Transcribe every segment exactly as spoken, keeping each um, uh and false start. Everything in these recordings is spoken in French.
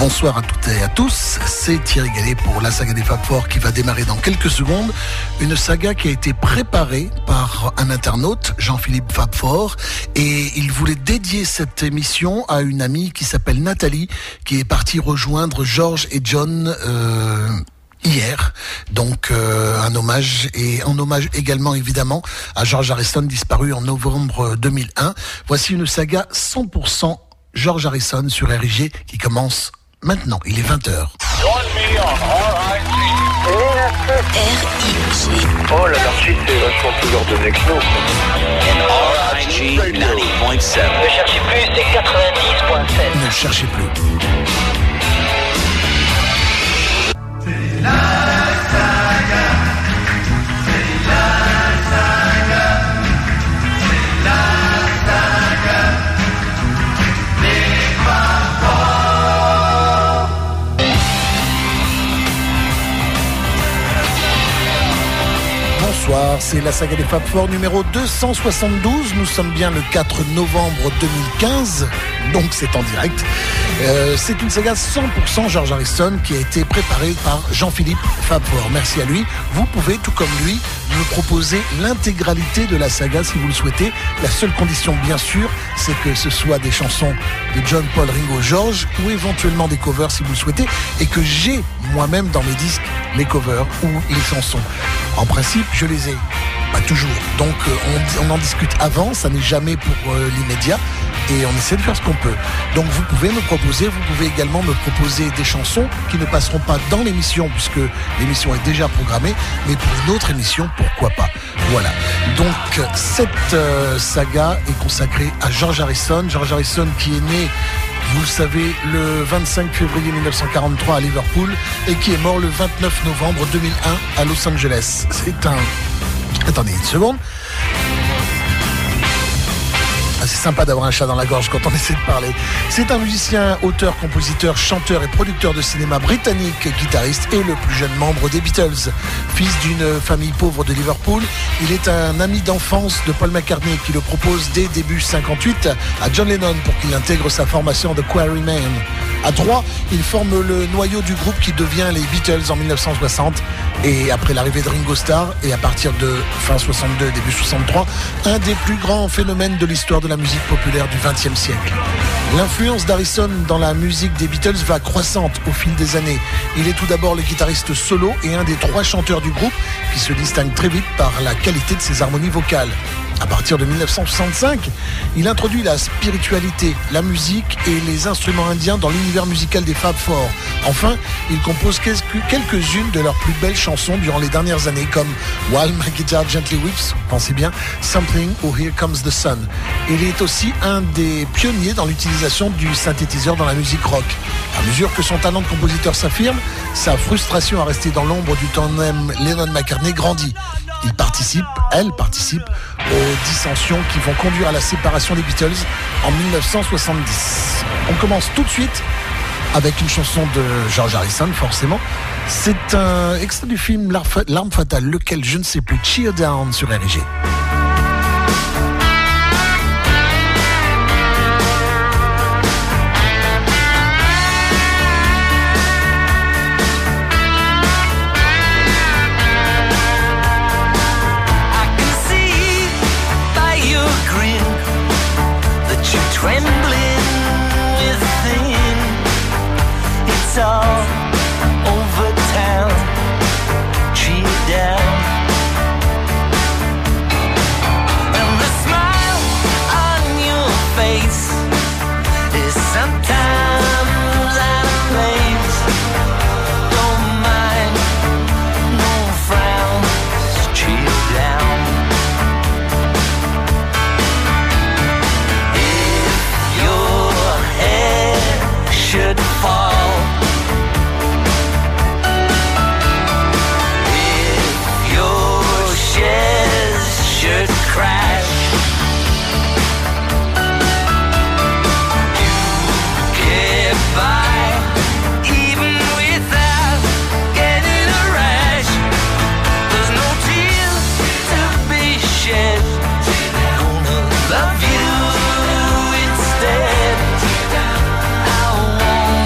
Bonsoir à toutes et à tous, c'est Thierry Gallet pour la saga des Fab Four qui va démarrer dans quelques secondes. Une saga qui a été préparée par un internaute, Jean-Philippe Fab Four, et il voulait dédier cette émission à une amie qui s'appelle Nathalie, qui est partie rejoindre George et John euh, hier. Donc euh, un hommage, et en hommage également évidemment à George Harrison, disparu en novembre deux mille un. Voici une saga cent pour cent George Harrison sur R I G qui commence maintenant. Il est vingt heures. R I G. Oh, l'anarchie, c'est vachement plus ordonné que nous. R I G quatre-vingt-dix point sept. Ne cherchez plus, c'est quatre-vingt-dix point sept. Ne cherchez plus. C'est la saga. C'est la saga. C'est la saga. Les Fab Four. Bonsoir, c'est la saga des Fab Four numéro deux cent soixante-douze. Nous sommes bien le quatre novembre deux mille quinze, donc c'est en direct. Euh, c'est une saga cent pour cent George Harrison qui a été préparée par Jean-Philippe Fab Four. Merci à lui. Vous pouvez, tout comme lui, me proposer l'intégralité de la saga si vous le souhaitez. La seule condition, bien sûr, c'est que ce soit des chansons de John, Paul, Ringo, George, ou éventuellement des covers si vous le souhaitez, et que j'ai moi-même dans mes disques les covers ou les chansons. En principe, je les ai. Pas toujours. Donc on, on en discute avant, ça n'est jamais pour euh, l'immédiat, et on essaie de faire ce qu'on peut. Donc vous pouvez me proposer, vous pouvez également me proposer des chansons qui ne passeront pas dans l'émission, puisque l'émission est déjà programmée, mais pour une autre émission, pourquoi pas. Voilà. Donc cette euh, saga est consacrée à George Harrison. George Harrison qui est né, vous le savez, le vingt-cinq février mille neuf cent quarante-trois à Liverpool, et qui est mort le vingt-neuf novembre deux mille un à Los Angeles. C'est un... Attendez une seconde. Ah, c'est sympa d'avoir un chat dans la gorge quand on essaie de parler. C'est un musicien, auteur, compositeur, chanteur et producteur de cinéma britannique, guitariste et le plus jeune membre des Beatles. Fils d'une famille pauvre de Liverpool, il est un ami d'enfance de Paul McCartney qui le propose dès début cinquante-huit à John Lennon pour qu'il intègre sa formation de Quarrymen. À trois, il forme le noyau du groupe qui devient les Beatles en mille neuf cent soixante, et après l'arrivée de Ringo Starr, et à partir de fin soixante-deux, début soixante-trois, un des plus grands phénomènes de l'histoire de la musique populaire du vingtième siècle. L'influence d'Harrison dans la musique des Beatles va croissante au fil des années. Il est tout d'abord le guitariste solo et un des trois chanteurs du groupe qui se distingue très vite par la qualité de ses harmonies vocales. À partir de mille neuf cent soixante-cinq, il introduit la spiritualité, la musique et les instruments indiens dans l'univers musical des Fab Four. Enfin, il compose quelques-unes de leurs plus belles chansons durant les dernières années, comme While My Guitar Gently Weeps, pensez bien, Something ou Here Comes the Sun. Il est aussi un des pionniers dans l'utilisation du synthétiseur dans la musique rock. À mesure que son talent de compositeur s'affirme, sa frustration à rester dans l'ombre du tandem Lennon-McCartney grandit. Il participe, elle participe aux dissensions qui vont conduire à la séparation des Beatles en mille neuf cent soixante-dix. On commence tout de suite avec une chanson de George Harrison, forcément. C'est un extrait du film L'Arme Fatale, lequel je ne sais plus, Cheer Down sur R I G. Trembling within, it's all over town, cheer down. And the smile on your face is sometimes out of place. Don't mind, no frowns, cheer down. Should fall if your shares should crash. You get by even without getting a rash. There's no tears to be shed. Gonna love you instead. I won't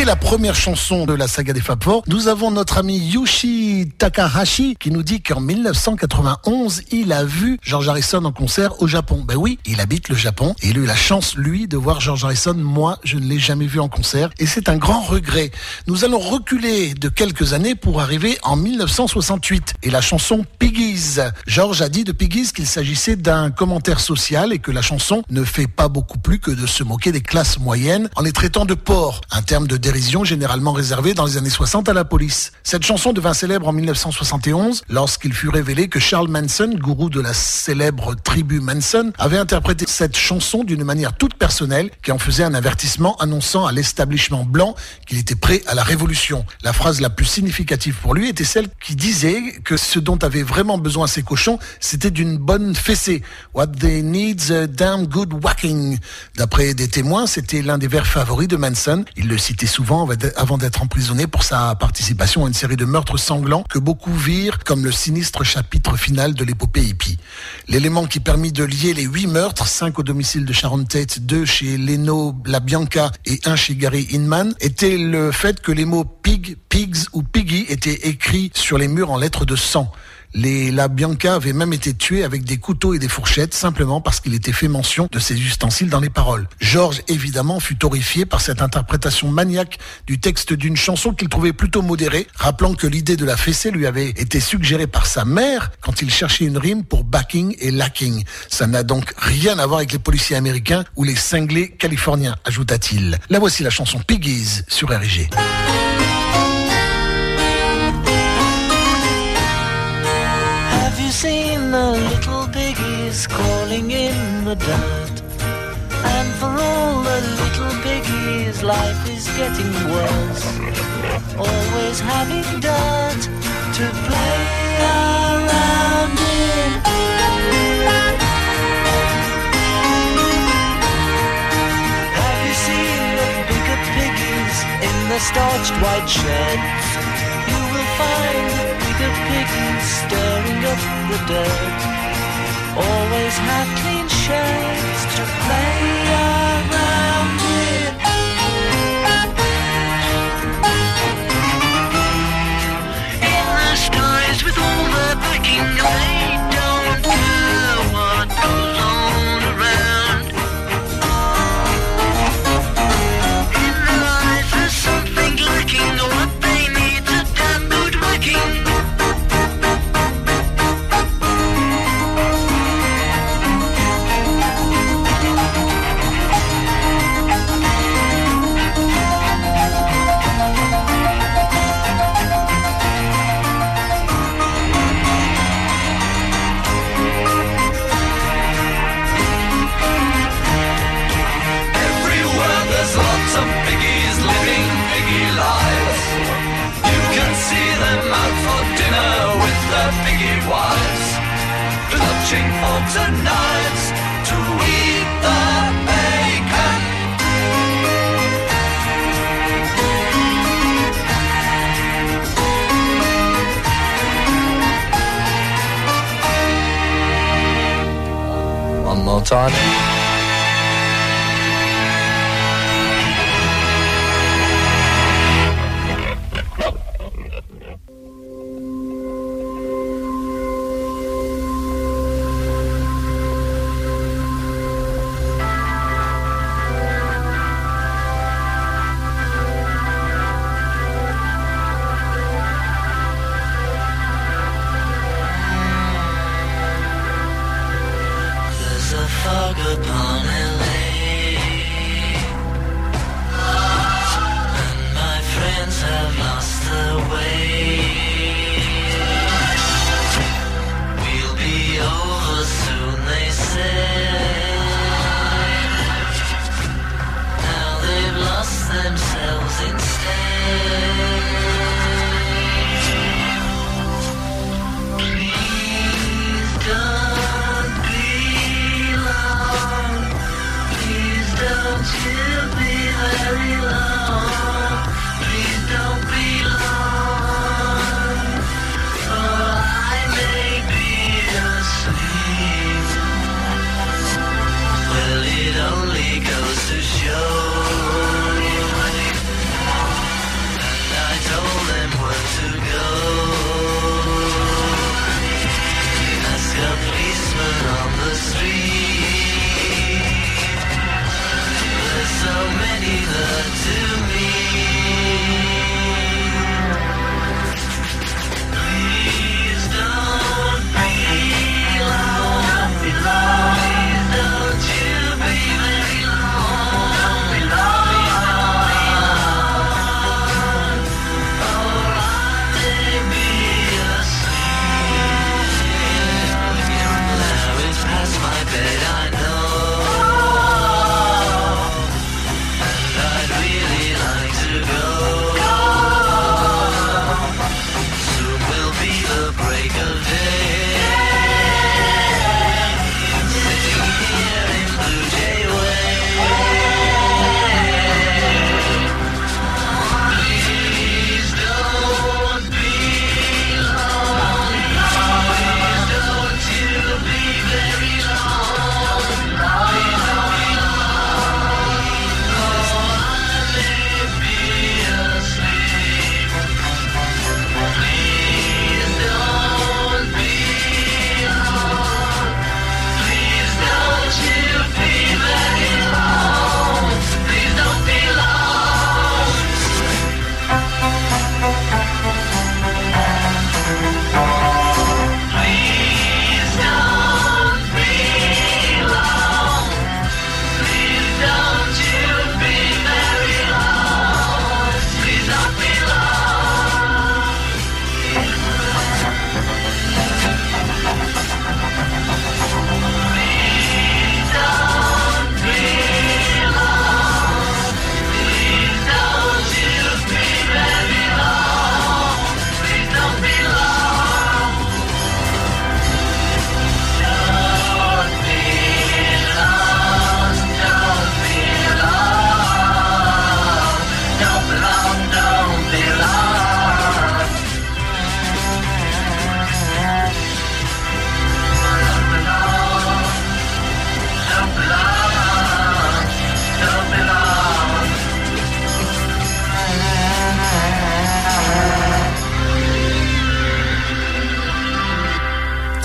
la première chanson de la saga des Fab Four, nous avons notre ami Yushi Takahashi qui nous dit qu'en dix-neuf cent quatre-vingt-onze, il a vu George Harrison en concert au Japon. Ben oui, il habite le Japon et il a eu la chance, lui, de voir George Harrison. Moi, je ne l'ai jamais vu en concert et c'est un grand regret. Nous allons reculer de quelques années pour arriver en dix-neuf cent soixante-huit et la chanson Piggies. George a dit de Piggies qu'il s'agissait d'un commentaire social et que la chanson ne fait pas beaucoup plus que de se moquer des classes moyennes en les traitant de porcs, un terme de dérision généralement réservé dans les années soixante à la police. Cette chanson devint célèbre en dix-neuf cent soixante et onze lorsqu'il fut révélé que Charles Manson, gourou de la célèbre tribu Manson, avait interprété cette chanson d'une manière toute personnelle qui en faisait un avertissement annonçant à l'establishment blanc qu'il était prêt à la révolution. La phrase la plus significative pour lui était celle qui disait que ce dont avaient vraiment besoin ces cochons, c'était d'une bonne fessée. What they need's a damn good whacking. D'après des témoins, c'était l'un des vers favoris de Manson. Il le citait souvent avant d'être emprisonné pour sa participation à une série de meurtres sanglants que beaucoup virent comme le sinistre chapitre final de l'épopée hippie. L'élément qui permit de lier les huit meurtres, cinq au domicile de Sharon Tate, deux chez Leno LaBianca et un chez Gary Inman, était le fait que les mots pig, pigs ou piggy étaient écrits sur les murs en lettres de sang. Les LaBianca avaient même été tués avec des couteaux et des fourchettes simplement parce qu'il était fait mention de ces ustensiles dans les paroles. George, évidemment, fut horrifié par cette interprétation maniaque du texte d'une chanson qu'il trouvait plutôt modérée, rappelant que l'idée de la fessée lui avait été suggérée par sa mère quand il cherchait une rime pour backing et lacking. Ça n'a donc rien à voir avec les policiers américains ou les cinglés californiens, ajouta-t-il. La voici la chanson Piggies sur R I G. Have you seen the little piggies crawling in the dirt? And for all the little piggies, life is getting worse. Always having dirt to play around in. Have you seen the bigger piggies in the starched white sheds? You will find the bigger piggies stirring up the dirt. Always have clean shirts to play around in. In the skies with all the backing, they don't care what goes on around. In their eyes there's something lacking, what they need's a damn good whacking. Clutching forks and knives to eat the bacon. One more time.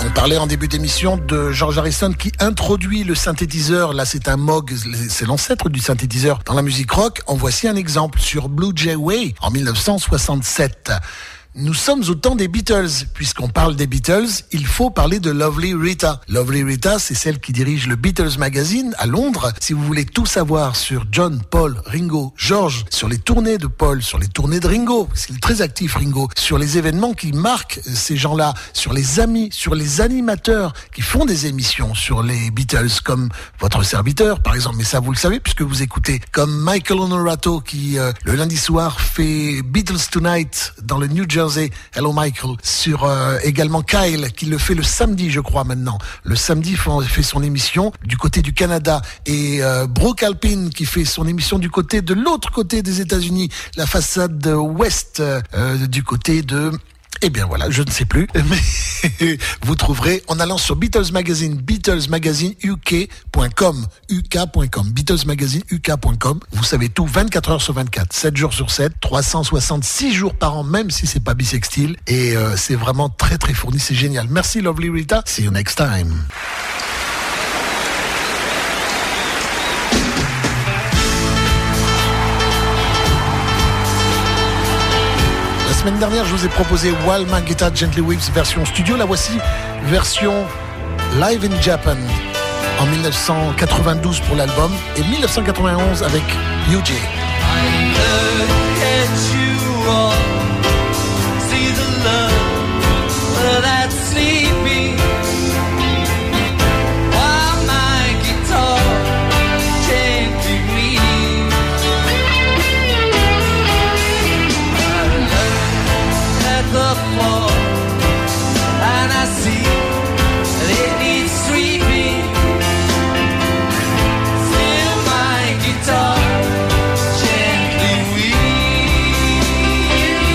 On parlait en début d'émission de George Harrison qui introduit le synthétiseur. Là, c'est un Moog, c'est l'ancêtre du synthétiseur dans la musique rock. En voici un exemple sur Blue Jay Way en dix-neuf cent soixante-sept. Nous sommes au temps des Beatles. Puisqu'on parle des Beatles, il faut parler de Lovely Rita. Lovely Rita, c'est celle qui dirige le Beatles Magazine à Londres. Si vous voulez tout savoir sur John, Paul, Ringo, George, sur les tournées de Paul, sur les tournées de Ringo, parce qu'il est très actif Ringo, sur les événements qui marquent ces gens-là, sur les amis, sur les animateurs qui font des émissions sur les Beatles, comme votre serviteur par exemple, mais ça vous le savez puisque vous écoutez, comme Michael Honorato qui euh, le lundi soir fait Beatles Tonight dans le New Jersey. Hello Michael, sur euh, également Kyle qui le fait le samedi je crois maintenant. Le samedi fait son émission du côté du Canada et euh, Brooke Alpine qui fait son émission du côté de l'autre côté des États-Unis, la façade ouest euh, du côté de... Eh bien voilà, je ne sais plus, mais vous trouverez en allant sur Beatles Magazine, Beatles Magazine U K point com, U K point com, Beatles Magazine U K point com. Vous savez tout, vingt-quatre heures sur vingt-quatre, sept jours sur sept, trois cent soixante-six jours par an, même si c'est pas bisextile. Et euh, c'est vraiment très très fourni, c'est génial. Merci Lovely Rita, see you next time. La semaine dernière, je vous ai proposé While My Guitar Gently Weeps version studio. La voici, version Live in Japan en dix-neuf cent quatre-vingt-douze pour l'album et dix-neuf cent quatre-vingt-onze avec U J. And I see they need sweeping. Fill my guitar gently weep.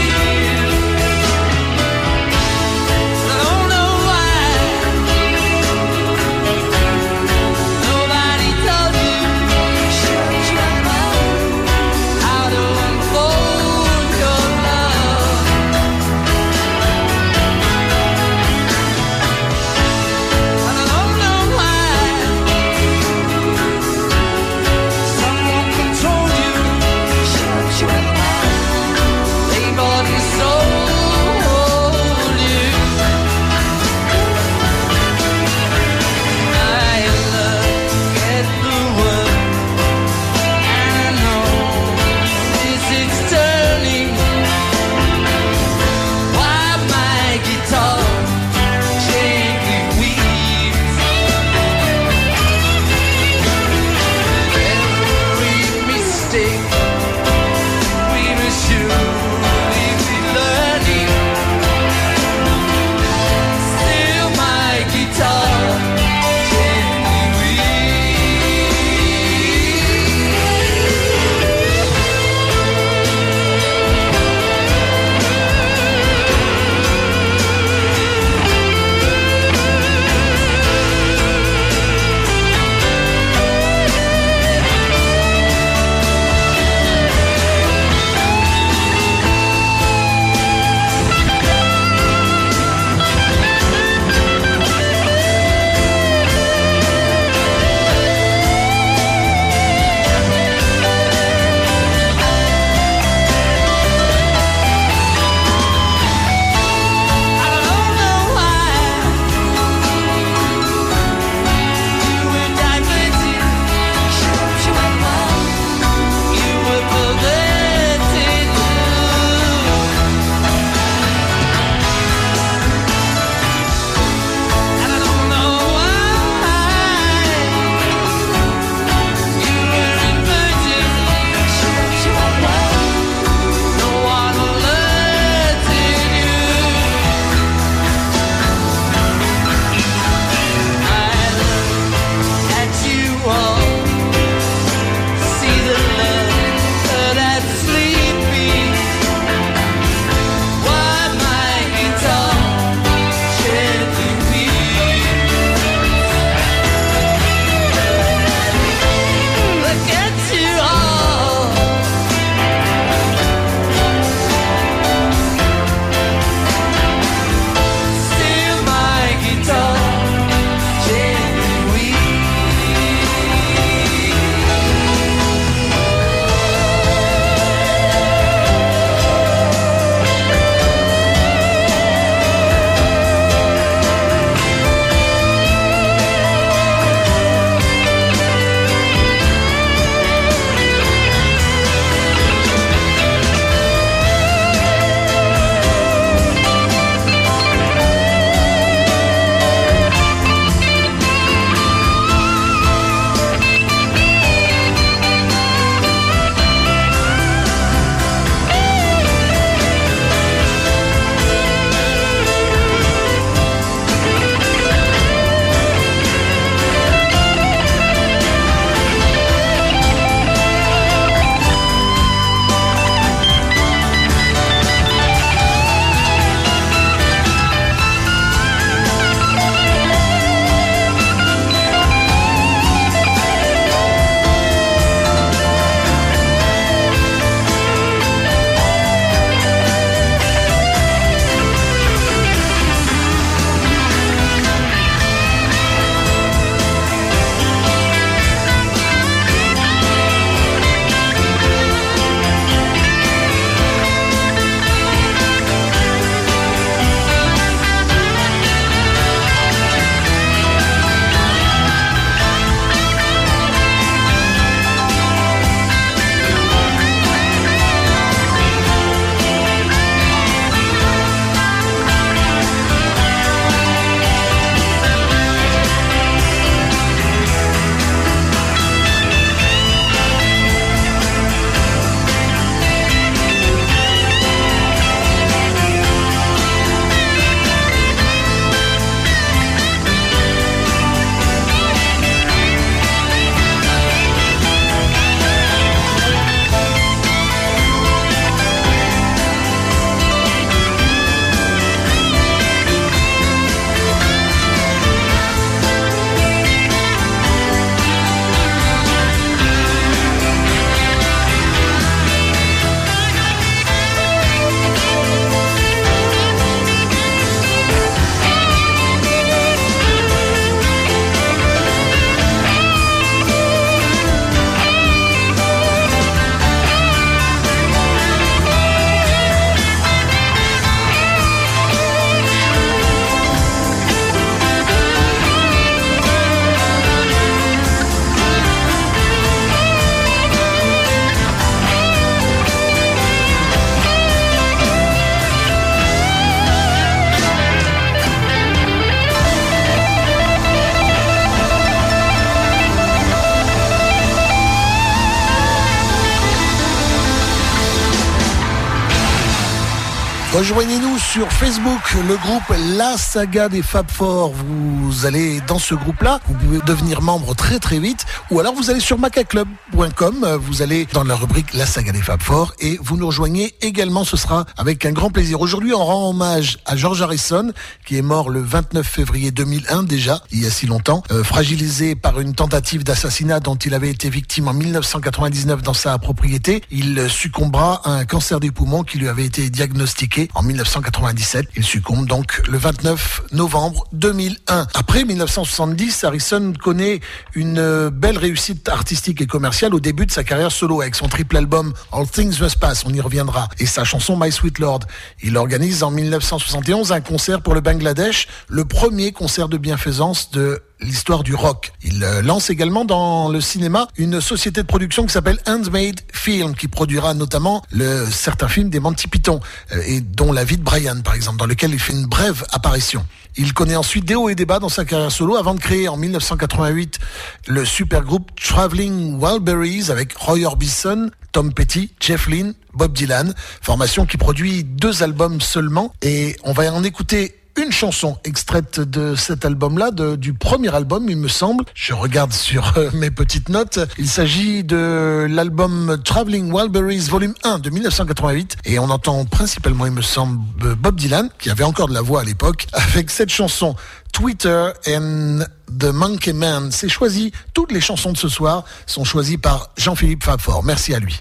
Rejoignez-nous sur Facebook, le groupe La Saga des Fab Four. Vous allez dans ce groupe-là, vous pouvez devenir membre très très vite, ou alors vous allez sur maca club point com, vous allez dans la rubrique La Saga des Fab Four et vous nous rejoignez également, ce sera avec un grand plaisir. Aujourd'hui, on rend hommage à George Harrison, qui est mort le vingt-neuf février deux mille un déjà, il y a si longtemps, euh, fragilisé par une tentative d'assassinat dont il avait été victime en mille neuf cent quatre-vingt-dix-neuf dans sa propriété. Il succombera à un cancer des poumons qui lui avait été diagnostiqué en mille neuf cent quatre-vingt-dix-sept. Il succombe donc le vingt-neuf novembre deux mille un. Après mille neuf cent soixante-dix, Harrison connaît une belle réussite artistique et commerciale au début de sa carrière solo avec son triple album All Things Must Pass, on y reviendra, et sa chanson My Sweet Lord. Il organise en mille neuf cent soixante et onze un concert pour le Bangladesh, le premier concert de bienfaisance de l'histoire du rock. Il euh, lance également dans le cinéma une société de production qui s'appelle Handmade Film, qui produira notamment le certain film des Monty Python euh, et dont La vie de Brian par exemple, dans lequel il fait une brève apparition. Il connaît ensuite des hauts et des bas dans sa carrière solo avant de créer en mille neuf cent quatre-vingt-huit le super groupe Traveling Wilburys avec Roy Orbison, Tom Petty, Jeff Lynne, Bob Dylan, formation qui produit deux albums seulement, et on va en écouter une chanson extraite de cet album-là, de, du premier album, il me semble. Je regarde sur euh, mes petites notes. Il s'agit de l'album Traveling Wilburys Volume un de mille neuf cent quatre-vingt-huit. Et on entend principalement, il me semble, Bob Dylan, qui avait encore de la voix à l'époque, avec cette chanson Twitter and the Monkey Man. C'est choisi, toutes les chansons de ce soir sont choisies par Jean-Philippe Fab Four. Merci à lui.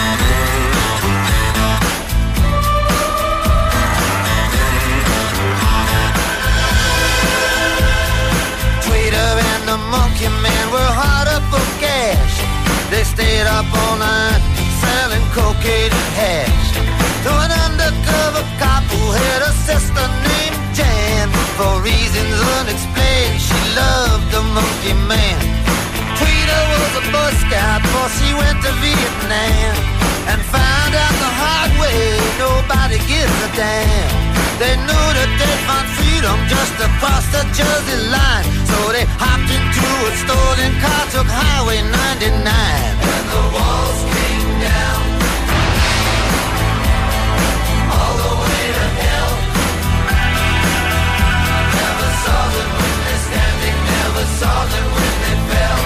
The Monkey Man were hard up for cash. They stayed up all night selling cocaine and hash. To an undercover cop who had a sister named Jan. For reasons unexplained, she loved the Monkey Man. Tweeter was a Boy Scout before she went to Vietnam, and found out the hard way nobody gives a damn. They knew that they'd find freedom just across the Jersey line, so they hopped into a stolen car, took Highway ninety-nine. And the walls came down all the way to hell. Never saw them when they're standing, never saw them when they fell.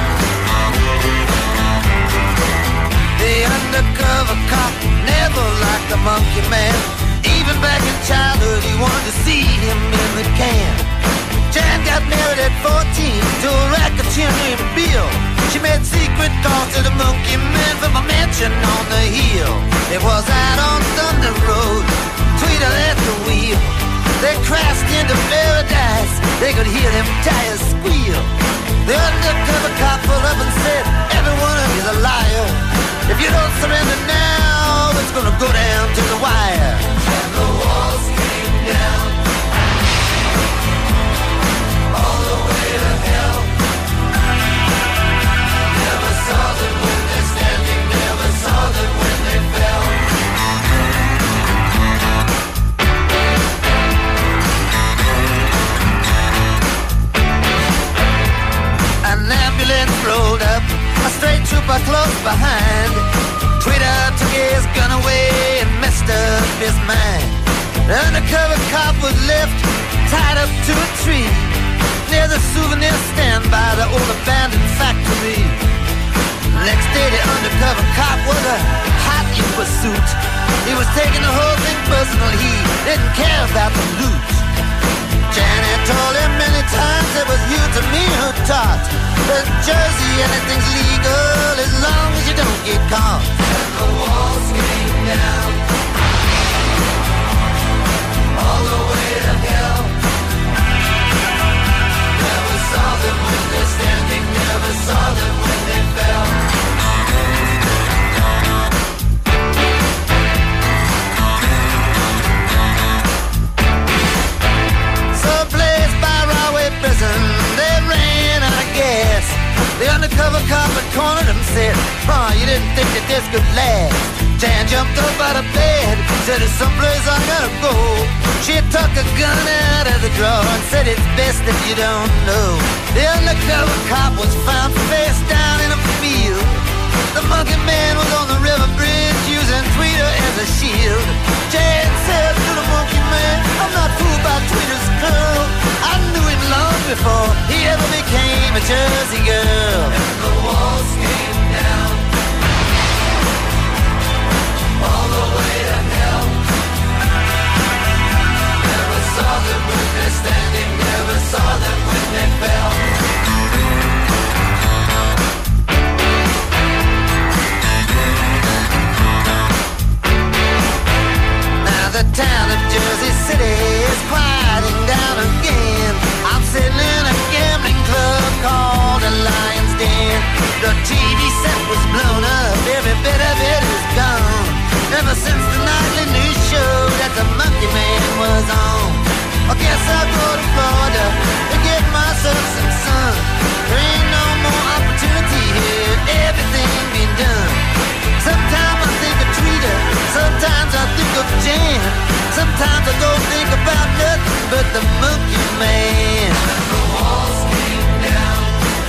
The undercover cop never liked the Monkey Man. Even back in childhood, he wanted to see him in the can. Jan got married at fourteen to a racketeer named Bill. She made secret calls to the Monkey Man from a mansion on the hill. It was out on Thunder Road, Tweeter at the wheel. They crashed into paradise, they could hear them tires squeal. The undercover cop pulled up and said, every one of you's a liar. If you don't surrender now, it's gonna go down to the wire. And the walls came down all the way to hell. Never saw them when they're standing, never saw them when they fell. An ambulance rolled up, a straight trooper close behind. Tweeter took his gun away and messed up his mind. The undercover cop was left tied up to a tree near the souvenir stand by the old abandoned factory. Next day the undercover cop was a hot in pursuit. He was taking the whole thing personal, he didn't care about the loot. Janet told him many times it was you to me who taught that Jersey, anything's legal as long as you don't get caught. And the walls came down all the way to hell. Never saw them when they're standing, never saw them when they fell. Prison, they ran out of gas. The undercover cop had cornered him, said, oh, you didn't think that this could last. Jan jumped up out of bed, said, there's someplace I gotta go. She took a gun out of the drawer and said, it's best if you don't know. The undercover cop was found face down in a field. The Monkey Man was on the river bridge using using Tweeter as a shield. Jan said to the monkey man, I'm not fooled by Tweeter's curl. I knew him long before he ever became a Jersey girl. And the walls came down all the way to hell. Never saw them when they're standing, never saw them when they fell. The town of Jersey City is quieting down again. I'm sitting in a gambling club called the Lion's Den. The T V set was blown up, every bit of it is gone. Ever since the nightly news show that the Monkey Man was on. I guess I'll go to Florida to get myself some sun. There ain't no more opportunity here, everything been done. Sometimes I think of Tweeter, sometimes I think of Jan. Sometimes I don't think about nothing but the Monkey Man. And the walls came down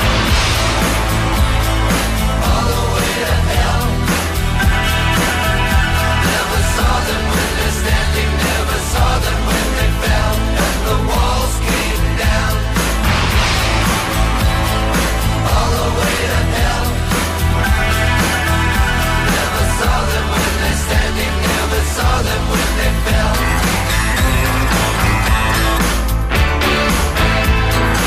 all the way to hell. Never saw them when they're standing, never saw them when they fell. And the walls came down all the way to hell. Never saw them when they're standing, never saw them when they fell.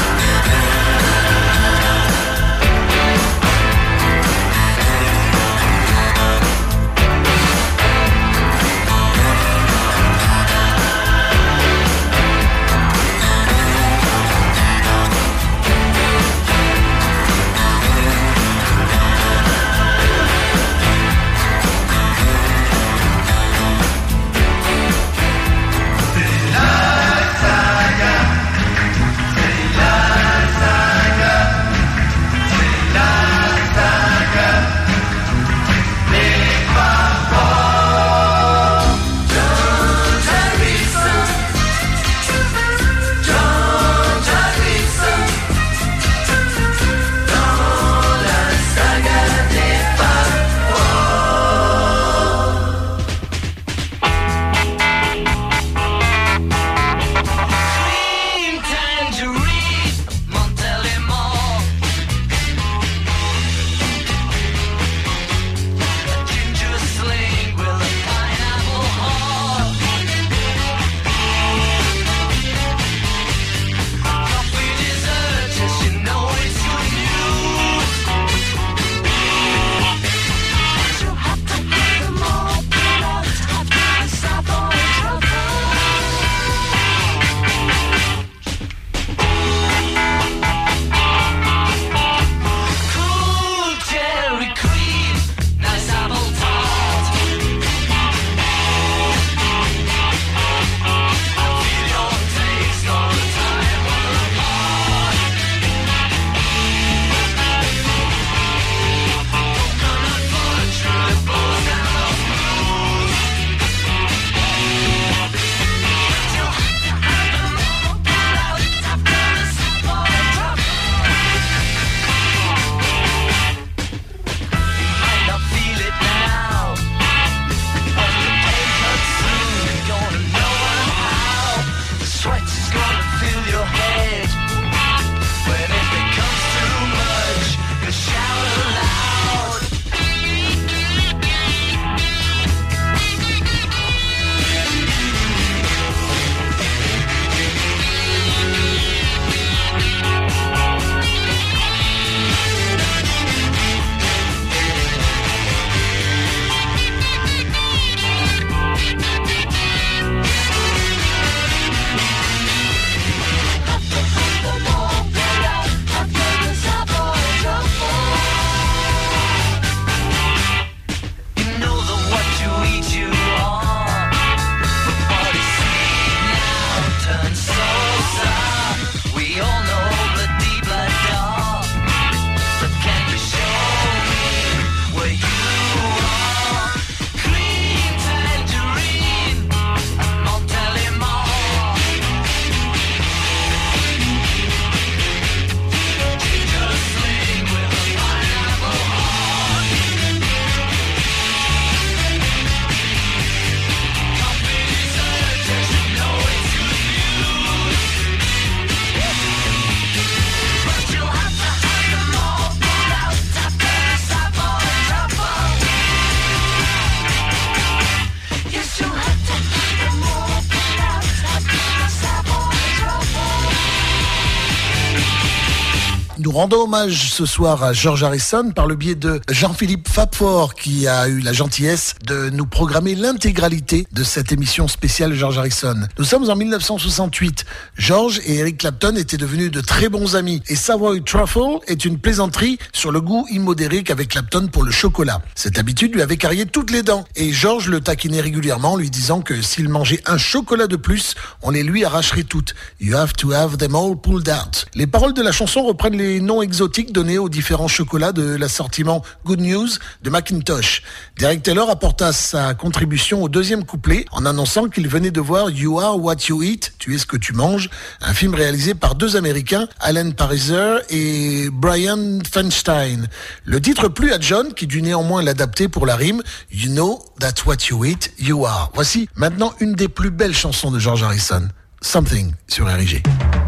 Nous rendons hommage ce soir à George Harrison par le biais de Jean-Philippe Fabfort qui a eu la gentillesse de nous programmer l'intégralité de cette émission spéciale George Harrison. Nous sommes en dix-neuf cent soixante-huit. George et Eric Clapton étaient devenus de très bons amis et Savoy Truffle est une plaisanterie sur le goût immodéré qu'avait Clapton pour le chocolat. Cette habitude lui avait carrié toutes les dents et George le taquinait régulièrement lui disant que s'il mangeait un chocolat de plus, on les lui arracherait toutes. You have to have them all pulled out. Les paroles de la chanson reprennent les noms exotiques donnés aux différents chocolats de l'assortiment Good News de Macintosh. Derek Taylor apporta sa contribution au deuxième couplet en annonçant qu'il venait de voir You Are What You Eat, tu es ce que tu manges, un film réalisé par deux Américains, Alan Pariser et Brian Feinstein. Le titre plut à John qui dut néanmoins l'adapter pour la rime You know that what you eat, you are. Voici maintenant une des plus belles chansons de George Harrison, Something sur R I G.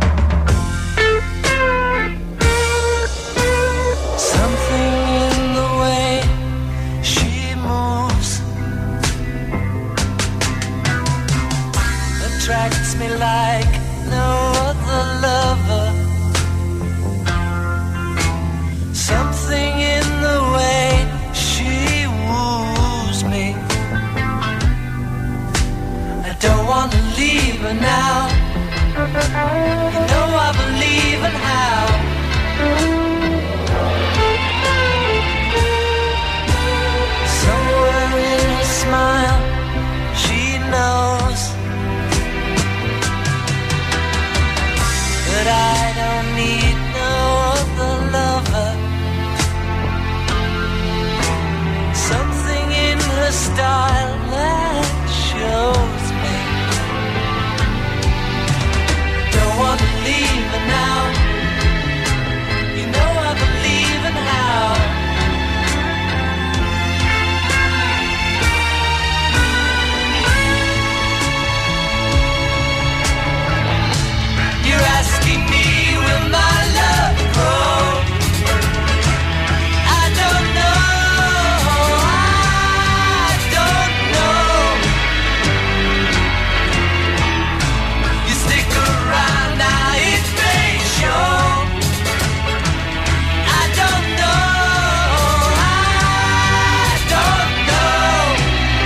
Attracts me like no other lover. Something in the way she woos me. I don't want to leave her now. You know I believe in how. Somewhere in her smile, she knows that I don't need no other lover. Something in her style that shows me. Don't want to leave her now. You know I believe in how. You're asking me, will my love grow? I don't know, I don't know. You stick around now, it may show. I don't know, I don't know.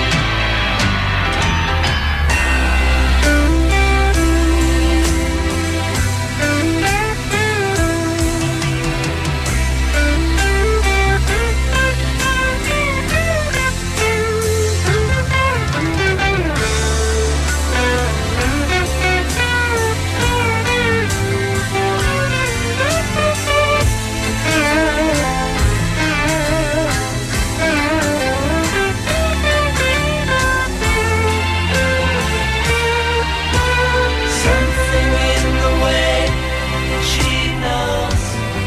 Something in the way she knows,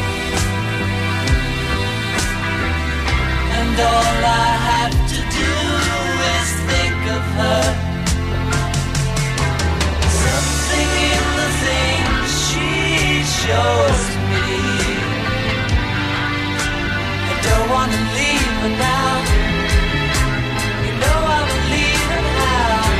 and all I have to do is think of her. Something in the things she shows me. I don't want to leave her now. You know I believe in how.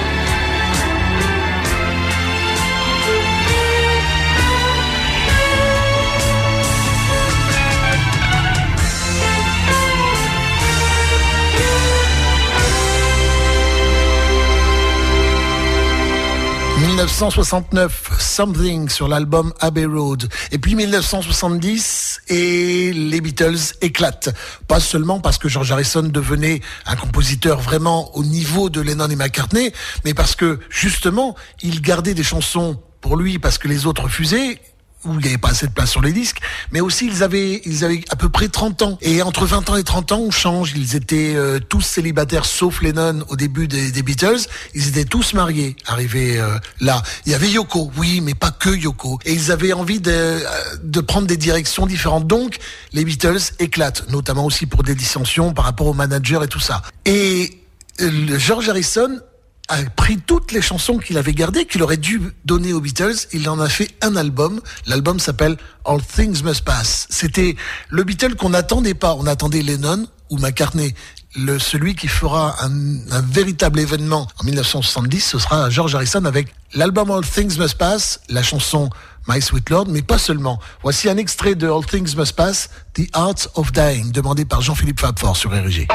dix-neuf cent soixante-neuf, Something sur l'album Abbey Road. Et puis dix-neuf cent soixante-dix et les Beatles éclatent. Pas seulement parce que George Harrison devenait un compositeur vraiment au niveau de Lennon et McCartney, mais parce que justement, il gardait des chansons pour lui parce que les autres refusaient, où il n'y avait pas assez de place sur les disques, mais aussi ils avaient ils avaient à peu près trente ans. Et entre vingt ans et trente ans, on change. Ils étaient euh, tous célibataires, sauf Lennon au début des, des Beatles. Ils étaient tous mariés, arrivés euh, là. Il y avait Yoko, oui, mais pas que Yoko. Et ils avaient envie de, de prendre des directions différentes. Donc, les Beatles éclatent, notamment aussi pour des dissensions par rapport aux managers et tout ça. Et euh, George Harrison a pris toutes les chansons qu'il avait gardées, qu'il aurait dû donner aux Beatles. Il en a fait un album. L'album s'appelle All Things Must Pass. C'était le Beatle qu'on n'attendait pas. On attendait Lennon ou McCartney. Le, celui qui fera un, un véritable événement en dix-neuf cent soixante-dix, ce sera George Harrison avec l'album All Things Must Pass, la chanson My Sweet Lord, mais pas seulement. Voici un extrait de All Things Must Pass, The Art of Dying, demandé par Jean-Philippe Fabfort sur R G.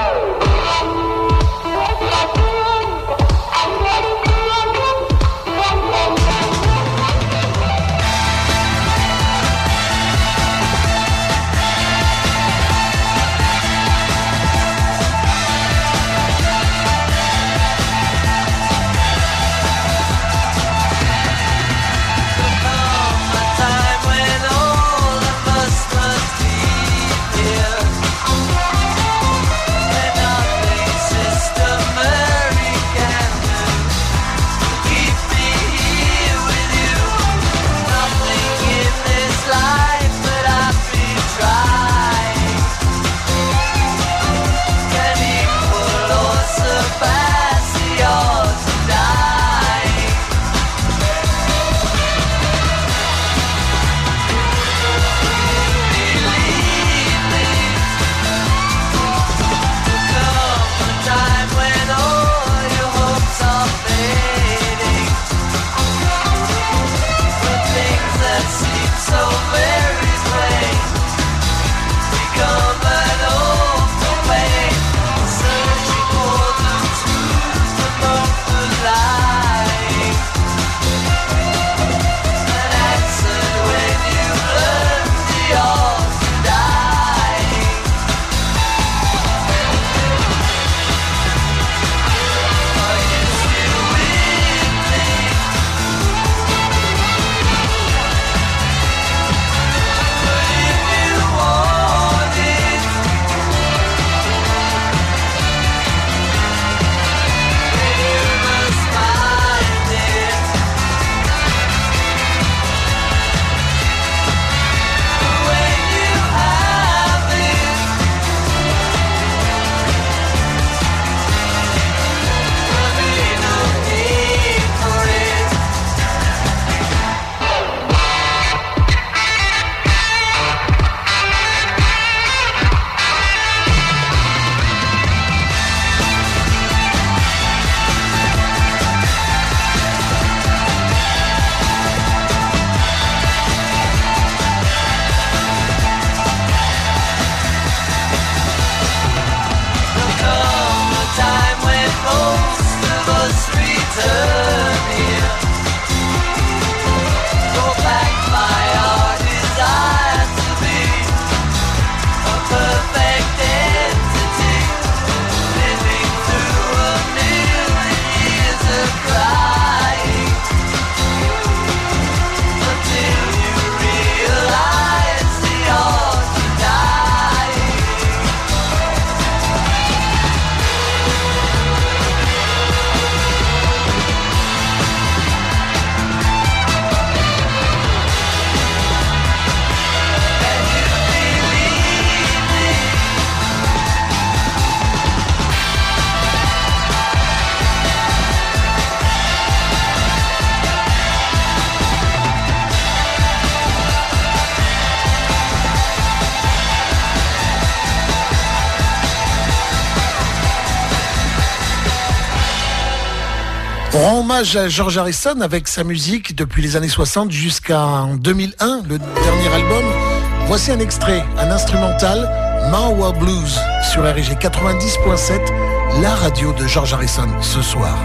On rend hommage à George Harrison avec sa musique depuis les années soixante jusqu'en deux mille un, le dernier album. Voici un extrait, un instrumental, Mahwah Blues, sur R G quatre-vingt-dix point sept, la radio de George Harrison ce soir.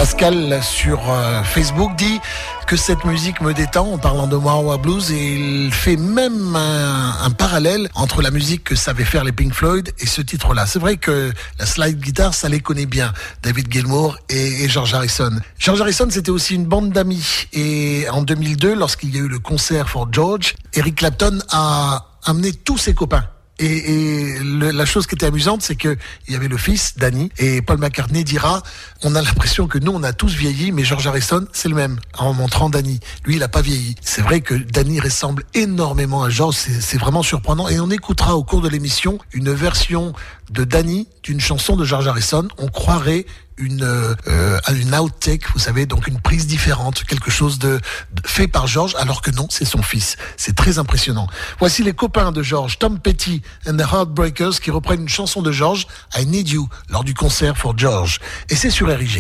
Pascal sur euh, Facebook dit que cette musique me détend en parlant de Wah Blues, et il fait même un, un parallèle entre la musique que savaient faire les Pink Floyd et ce titre-là. C'est vrai que la slide guitare, ça les connaît bien, David Gilmour et, et George Harrison. George Harrison, c'était aussi une bande d'amis, et en deux mille deux, lorsqu'il y a eu le concert for George, Eric Clapton a amené tous ses copains. Et, et le, la chose qui était amusante, c'est que il y avait le fils, Danny, et Paul McCartney dira, on a l'impression que nous, on a tous vieilli, mais George Harrison, c'est le même, en montrant Danny. Lui, il a pas vieilli. C'est vrai que Danny ressemble énormément à George, c'est, c'est vraiment surprenant, et on écoutera au cours de l'émission une version de Danny d'une chanson de George Harrison. On croirait une euh, une outtake, vous savez, donc une prise différente, quelque chose de, de fait par George, alors que non, c'est son fils. C'est très impressionnant. Voici les copains de George, Tom Petty and the Heartbreakers, qui reprennent une chanson de George, I Need You, lors du concert for George. Et c'est sur R I G.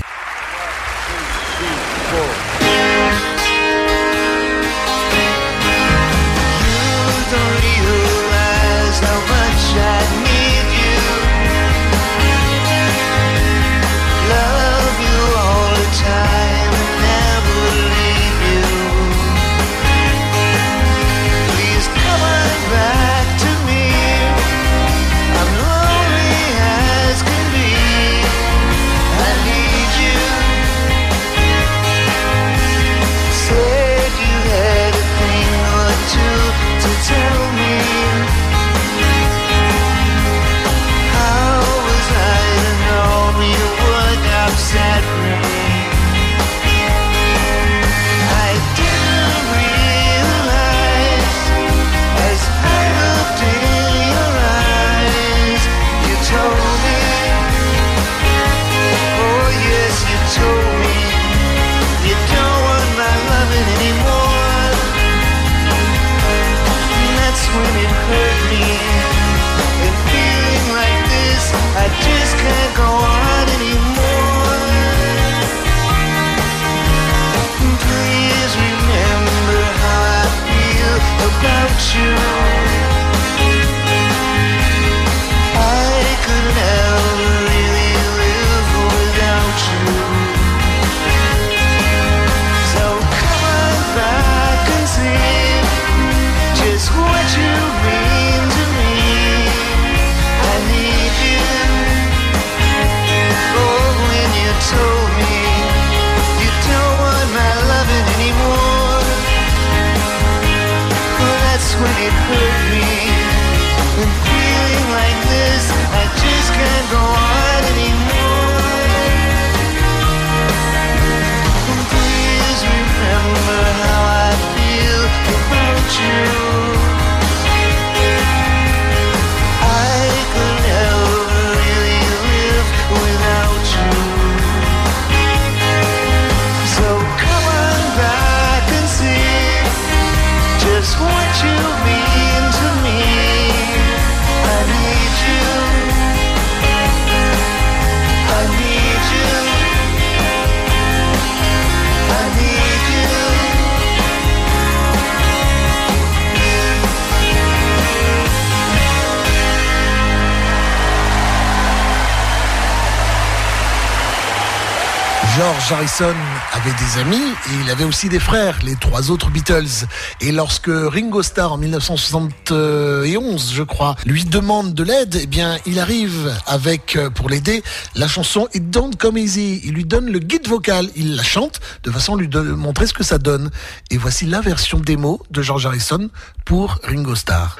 George Harrison avait des amis et il avait aussi des frères, les trois autres Beatles. Et lorsque Ringo Starr, en dix-neuf cent soixante et onze, je crois, lui demande de l'aide, eh bien, il arrive avec, pour l'aider, la chanson It Don't Come Easy. Il lui donne le guide vocal, il la chante de façon à lui de montrer ce que ça donne. Et voici la version démo de George Harrison pour Ringo Starr.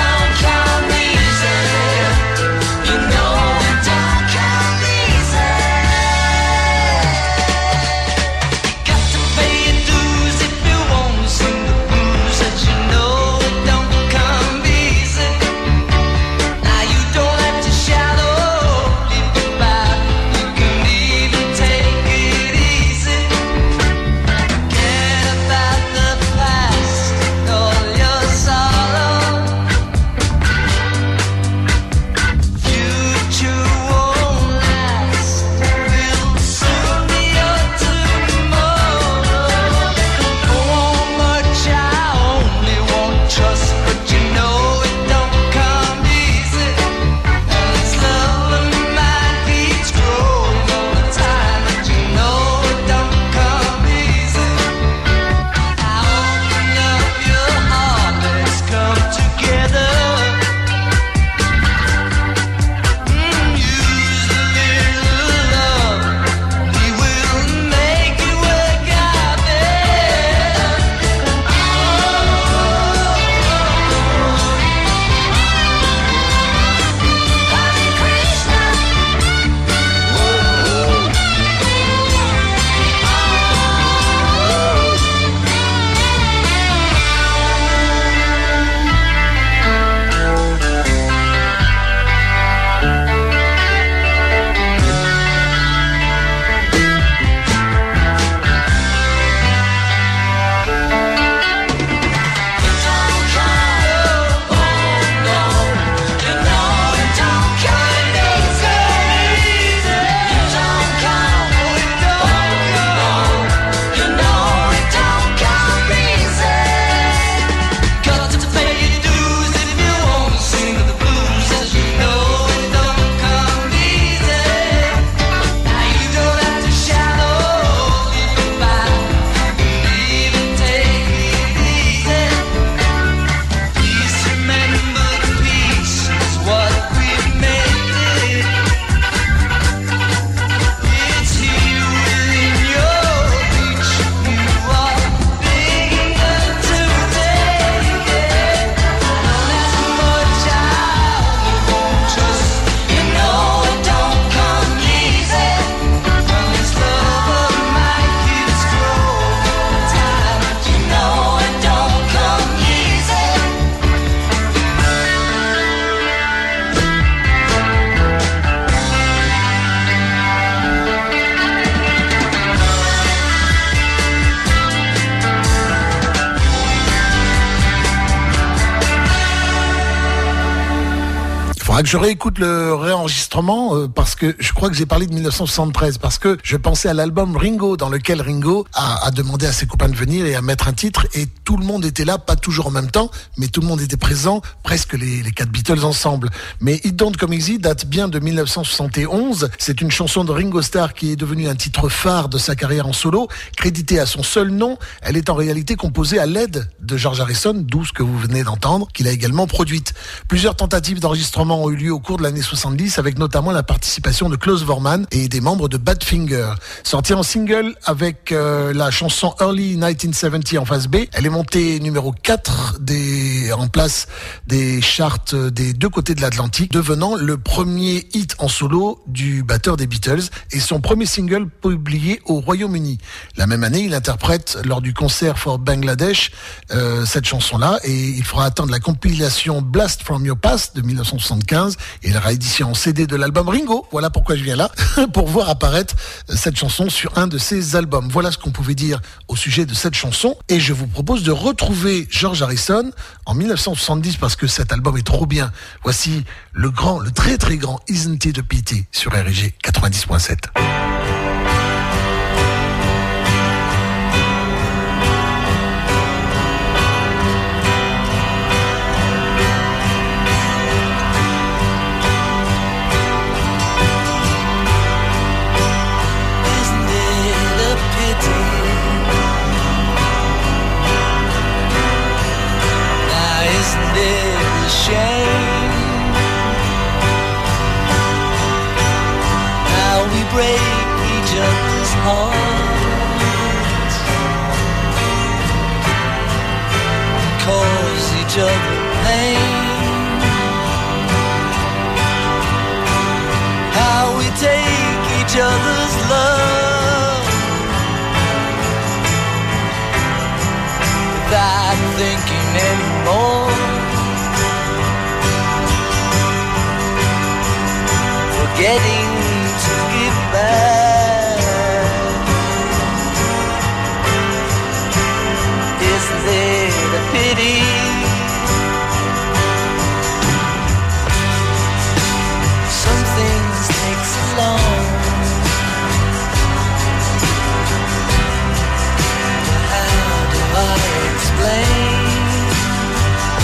You know it don't come easy. Faudra que je réécoute le réenregistrement euh, parce que je crois que j'ai parlé de dix-neuf cent soixante-treize parce que je pensais à l'album Ringo dans lequel Ringo a, a demandé à ses copains de venir et à mettre un titre et tout le monde était là, pas toujours en même temps, mais tout le monde était présent, presque les, les quatre Beatles ensemble. Mais It Don't Come Easy date bien de dix-neuf cent soixante et onze. C'est une chanson de Ringo Starr qui est devenue un titre phare de sa carrière en solo, créditée à son seul nom. Elle est en réalité composée à l'aide de George Harrison, d'où ce que vous venez d'entendre, qu'il a également produite. Plusieurs tentatives d'enregistrement ont eu lieu au cours de l'année soixante-dix, avec notamment la participation de Klaus Voormann et des membres de Badfinger. Sortie en single avec euh, la chanson Early dix-neuf cent soixante en face B, elle est montée numéro quatre des, en place des charts des deux côtés de l'Atlantique, devenant le premier hit en solo du batteur des Beatles et son premier single publié au Royaume-Uni. La même année, il interprète lors du concert for Bangladesh euh, cette chanson-là et il fera attendre la compilation Blast from Your Past de dix-neuf cent soixante-quinze et la réédition en C D de l'album Ringo. Voilà pourquoi je viens là, pour voir apparaître cette chanson sur un de ses albums. Voilà ce qu'on pouvait dire au sujet de cette chanson et je vous propose de retrouver George Harrison en dix-neuf cent soixante-dix parce que cet album est trop bien. Voici le grand, le très très grand Isn't It a Pity sur R G quatre-vingt-dix point sept. Break each other's hearts, cause each other pain. How we take each other's love without thinking anymore, forgetting back. Isn't it a pity? Some things take so long. How do I explain?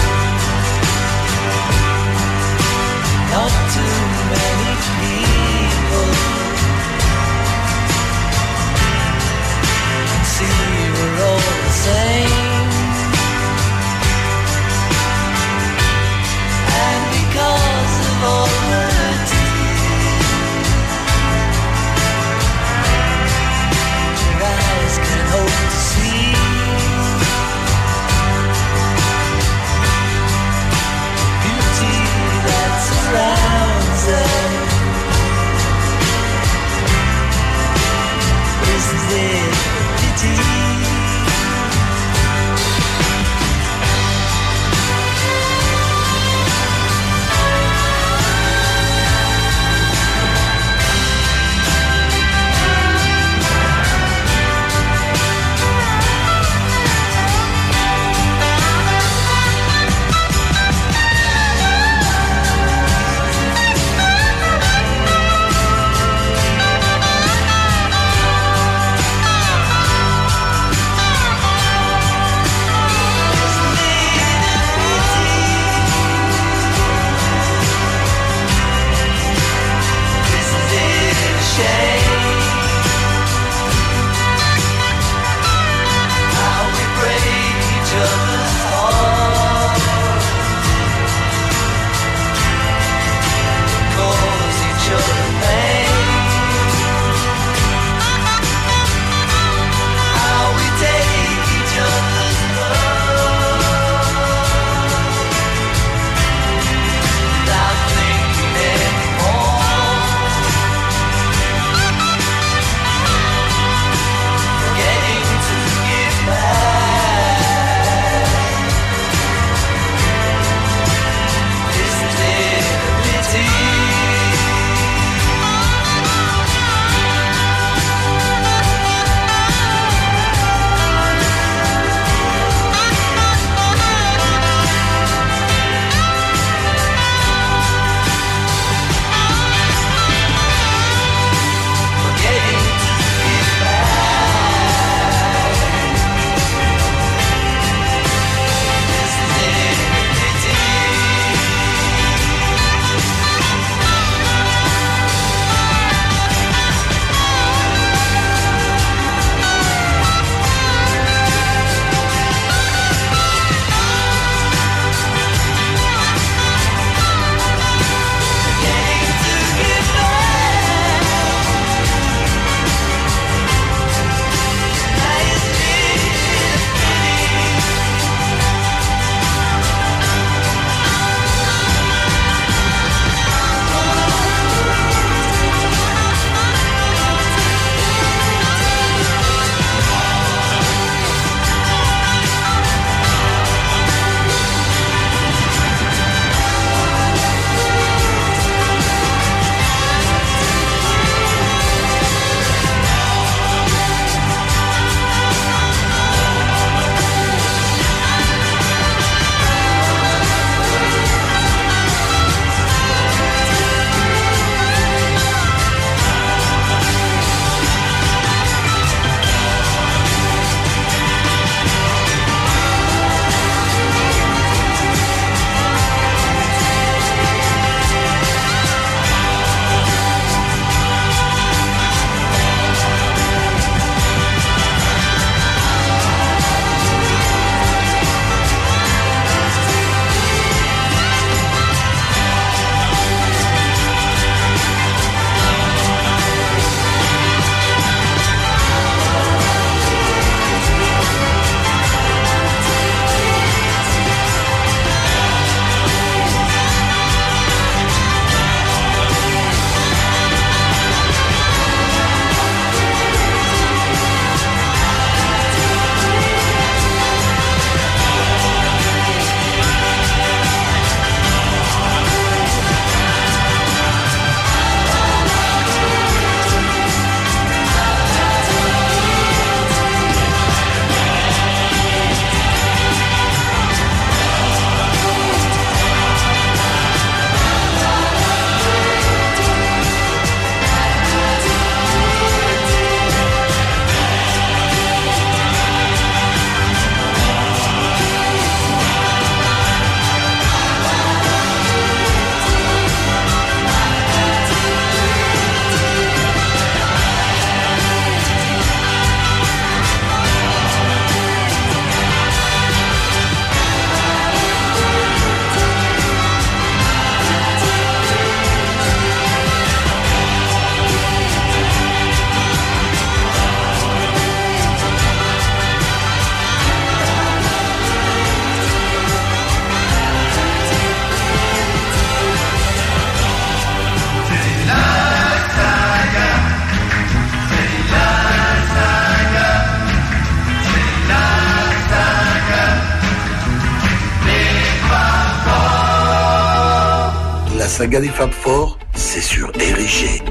saga des Fab Four, c'est sur R I G.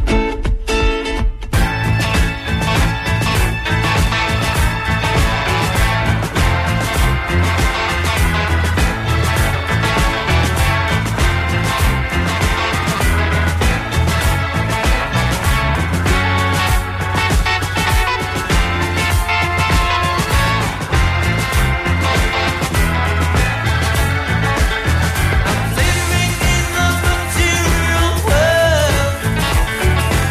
Living in the material world.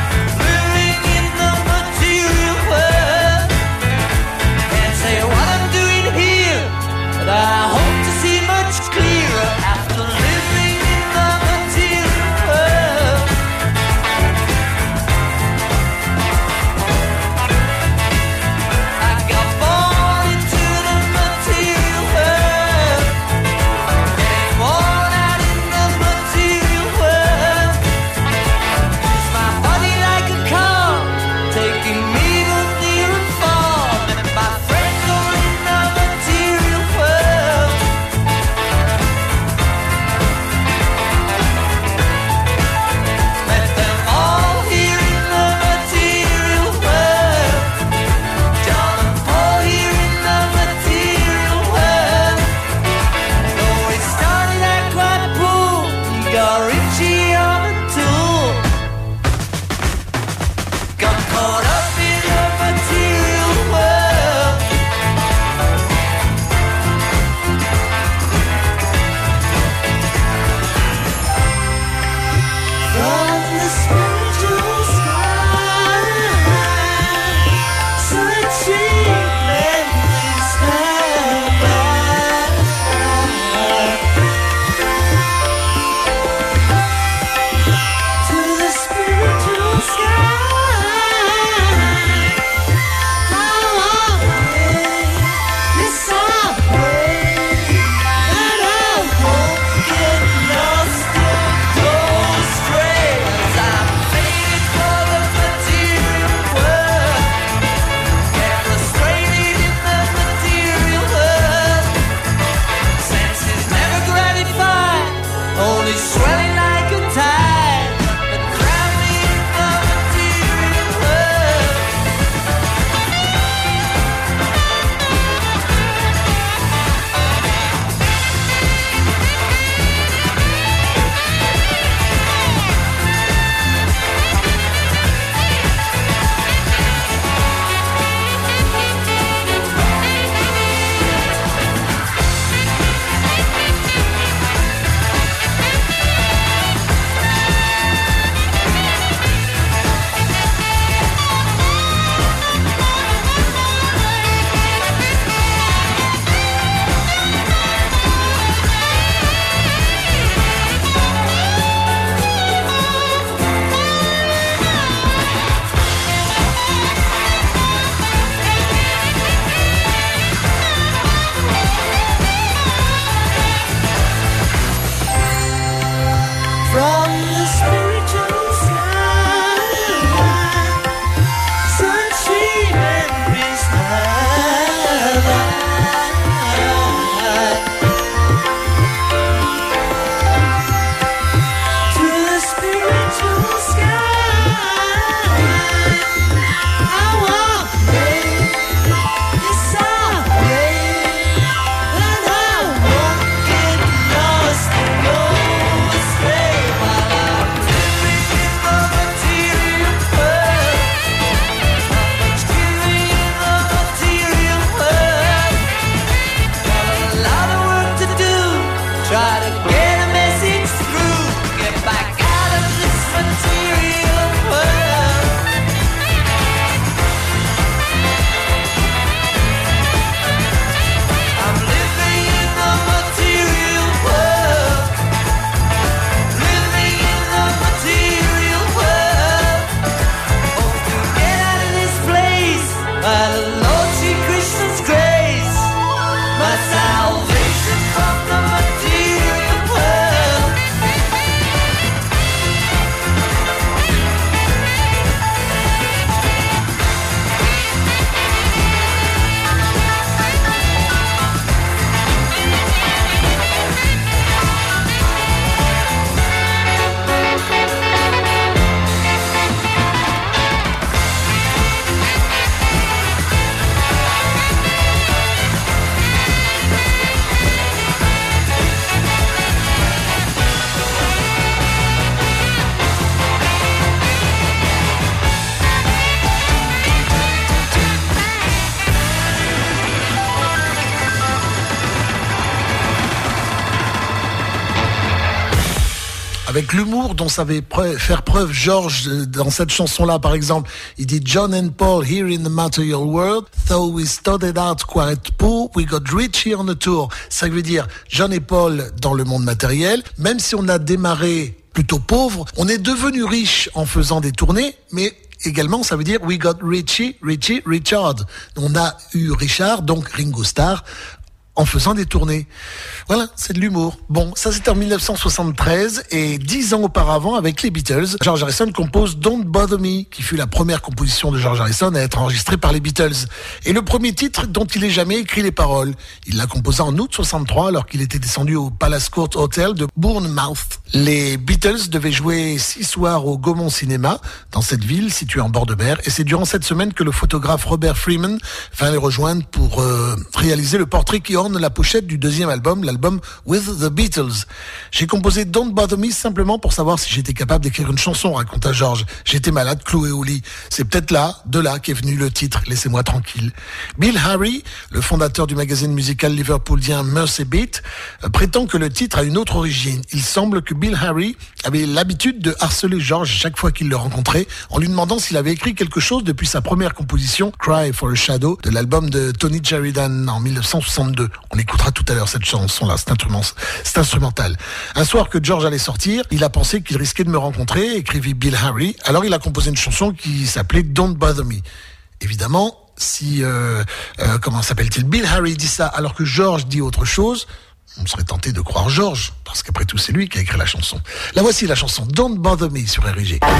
avec l'humour dont savait pre- faire preuve George dans cette chanson-là, par exemple. Il dit John and Paul here in the material world, though we started out quite poor, we got rich here on the tour. Ça veut dire John et Paul dans le monde matériel, même si on a démarré plutôt pauvre, on est devenu riche en faisant des tournées, mais également, ça veut dire we got Richie, Richie, Richard. On a eu Richard, donc Ringo Starr, en faisant des tournées. Voilà, c'est de l'humour. Bon, ça c'était en dix-neuf cent soixante-treize et dix ans auparavant, avec les Beatles, George Harrison compose Don't Bother Me, qui fut la première composition de George Harrison à être enregistrée par les Beatles. Et le premier titre dont il ait jamais écrit les paroles. Il l'a composé en août soixante-trois alors qu'il était descendu au Palace Court Hotel de Bournemouth. Les Beatles devaient jouer six soirs au Gaumont Cinéma, dans cette ville située en bord de mer, et c'est durant cette semaine que le photographe Robert Freeman vint les rejoindre pour euh, réaliser le portrait qui orne la pochette du deuxième album, l'album With the Beatles. J'ai composé Don't Bother Me simplement pour savoir si j'étais capable d'écrire une chanson, raconta George. J'étais malade, cloué au lit. C'est peut-être là, de là qu'est venu le titre, Laissez-moi tranquille. Bill Harry, le fondateur du magazine musical liverpoolien Mersey Beat, euh, prétend que le titre a une autre origine. Il semble que Bill Harry avait l'habitude de harceler George chaque fois qu'il le rencontrait en lui demandant s'il avait écrit quelque chose depuis sa première composition, Cry for a Shadow, de l'album de Tony Sheridan en dix-neuf cent soixante-deux. On écoutera tout à l'heure cette chanson-là, cet instrument, c'est instrumental. Un soir que George allait sortir, il a pensé qu'il risquait de me rencontrer, écrivit Bill Harry. Alors il a composé une chanson qui s'appelait Don't Bother Me. Évidemment, si, euh, euh, comment s'appelle-t-il, Bill Harry dit ça alors que George dit autre chose, on serait tenté de croire George, parce qu'après tout, c'est lui qui a écrit la chanson. La voici, la chanson Don't Bother Me sur R I G.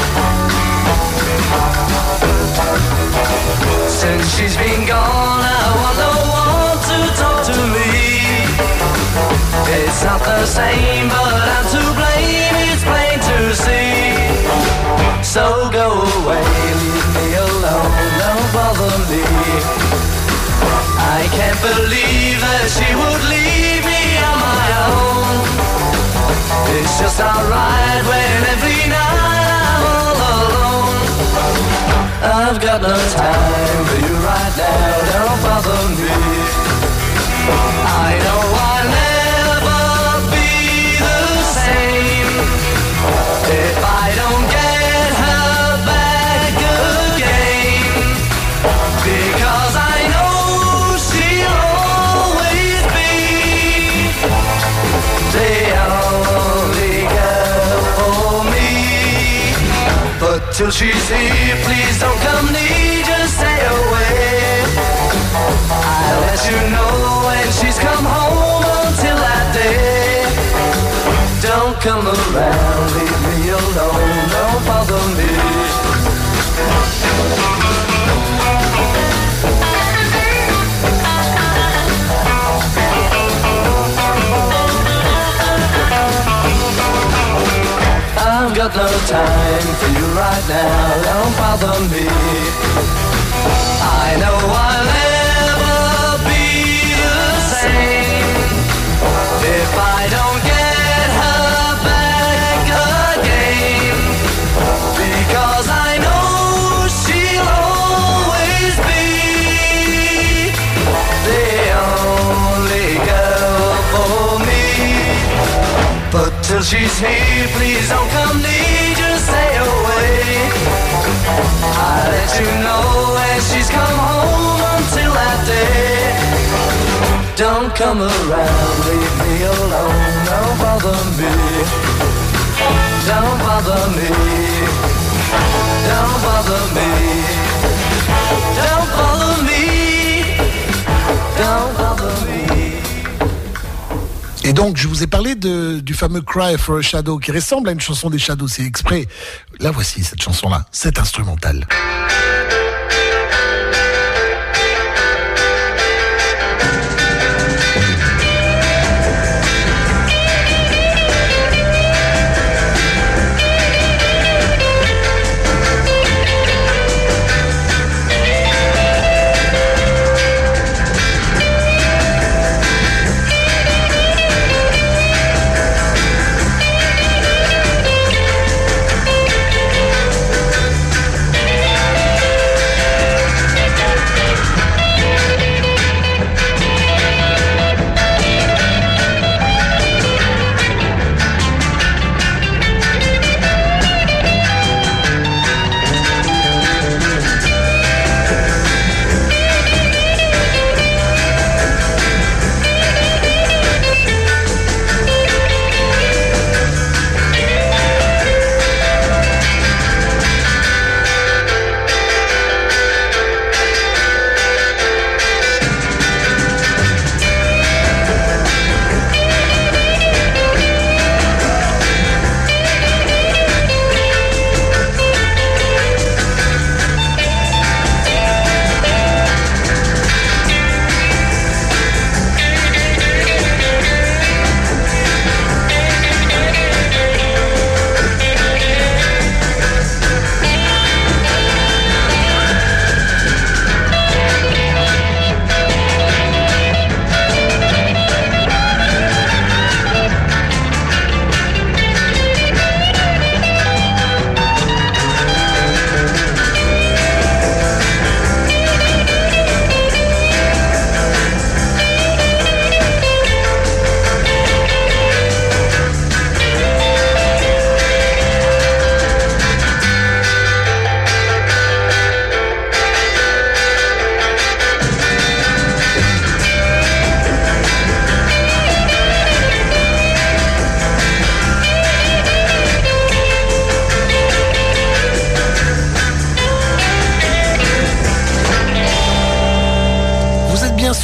Since she's been gone, I want no one to talk to me. It's not the same, but I'm to blame, it's plain to see. So go away, leave me alone, don't bother me. I can't believe that she would leave me on my own. It's just not right when every night I'm all alone. I've got no time for you right now, don't bother me. I know I'll never be the same if I don't get her back again, because I know she'll always be the only girl for me. But till she's here, please don't come near, just stay away. I'll let you know when she's come home. Until that day, don't come around, leave me alone, don't bother me. I've got no time for you right now, don't bother me. I know I'll never be the same if I don't get her back again, because I know she'll always be the only girl for me. But till she's here, please don't come near, just stay away. I'll let you know when she's come home. Until that day, don't come around, leave me alone, don't bother me. Don't bother me. Don't bother me. Don't bother me. Don't bother me. Et donc, je vous ai parlé de, du fameux Cry for a Shadow, qui ressemble à une chanson des Shadows, c'est exprès. La voici, cette chanson-là, cette instrumentale. Thank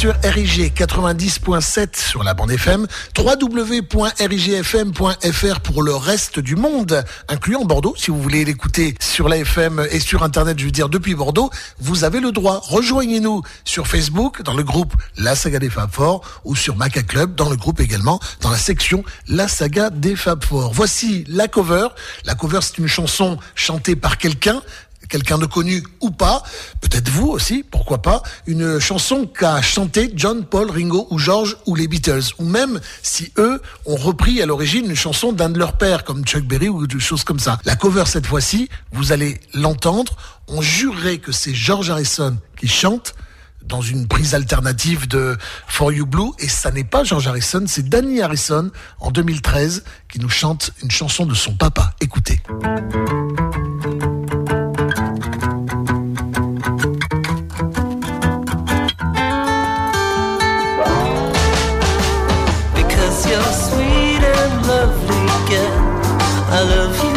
sur R I G quatre-vingt-dix point sept sur la bande F M, w w w point r i g f m point f r pour le reste du monde, incluant Bordeaux. Si vous voulez l'écouter sur la F M et sur Internet, je veux dire depuis Bordeaux, vous avez le droit. Rejoignez-nous sur Facebook, dans le groupe La Saga des Fab Four, ou sur Maca Club, dans le groupe également, dans la section La Saga des Fab Four. Voici la cover. La cover, c'est une chanson chantée par quelqu'un, quelqu'un de connu ou pas, peut-être vous aussi, pourquoi pas, une chanson qu'a chanté John, Paul, Ringo ou George ou les Beatles, ou même si eux ont repris à l'origine une chanson d'un de leurs pères, comme Chuck Berry ou des choses comme ça. La cover cette fois-ci, vous allez l'entendre, on jurerait que c'est George Harrison qui chante dans une prise alternative de For You Blue, et ça n'est pas George Harrison, c'est Danny Harrison en deux mille treize qui nous chante une chanson de son papa. Écoutez. I love you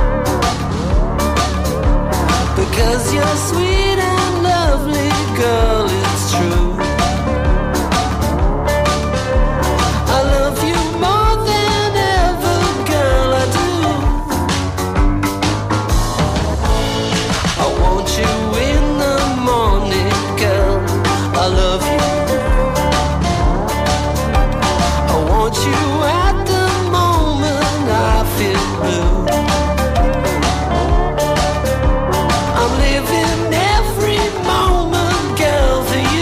because you're sweet and lovely, girl, it's true. I love you more than ever, girl, I do. I want you in the morning, girl, I love you. I want you at the moment I feel blue. I'm living every moment, girl, for you.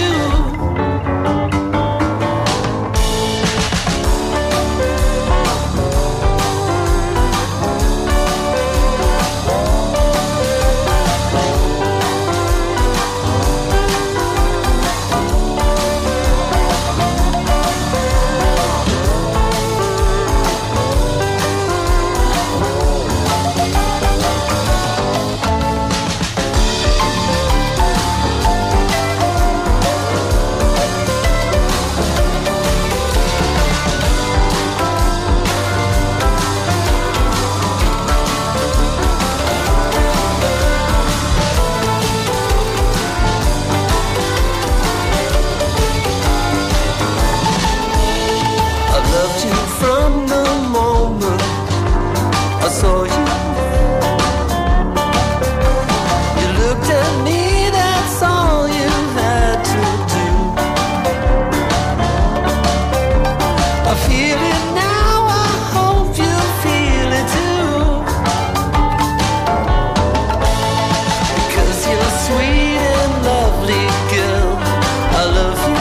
I saw you. You looked at me, that's all you had to do. I feel it now, I hope you feel it too. Because you're sweet and lovely, girl, I love you.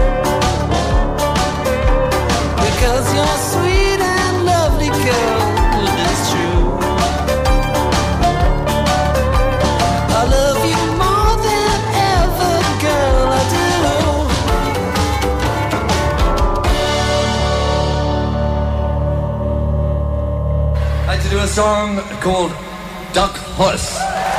Because you're sweet and lovely, girl, it's true. I love you more than ever, girl, I do. I'd like to do a song called Duck Horse.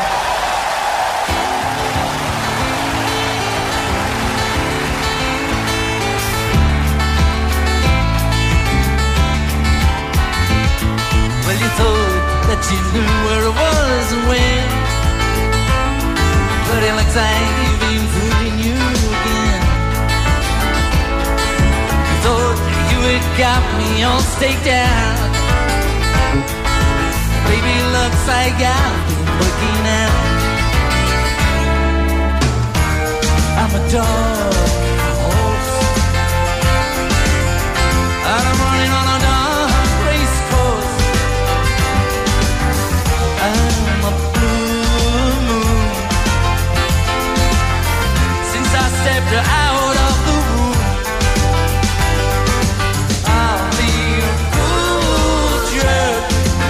Well, you thought that you knew where it was and when, but it looks like you've been fooling you again. You thought you had got me all staked out. Baby, looks like I've been looking out. I'm a dark horse, and I'm running on a dark race course. I'm a blue moon. Since I stepped out of the womb, I'll be a cool jerk,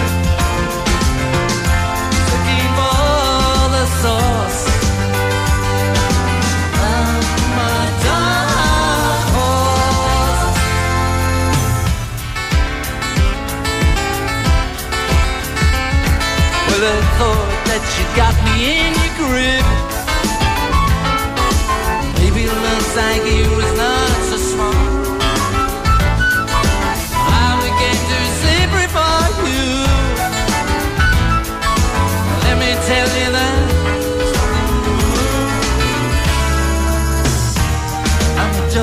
looking for the source. I'm a dark horse. Well, I thought that you got me in your grip. Maybe it looks like you was not so smart. I became too slippery for you. Let me tell you that I'm a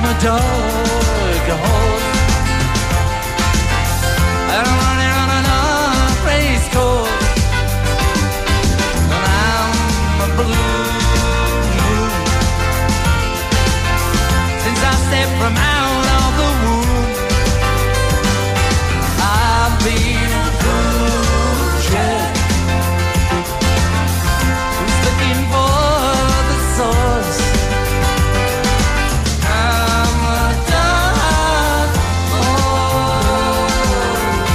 a dark horse. I'm running on a dark race course, and I'm a blue moon. Since I stepped from out of the womb, I've been a butcher who's looking for the source. I'm a dark horse.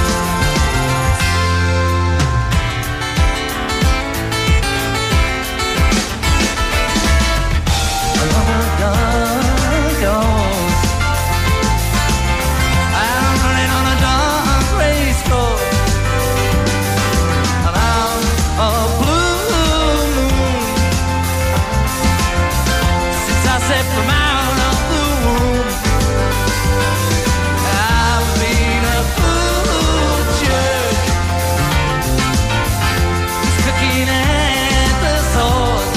I'm a dark horse. I'm running on a dark race course, and I'm a blue moon. Since I stepped from out of the womb, I've been a butcher who's cooking at the sauce.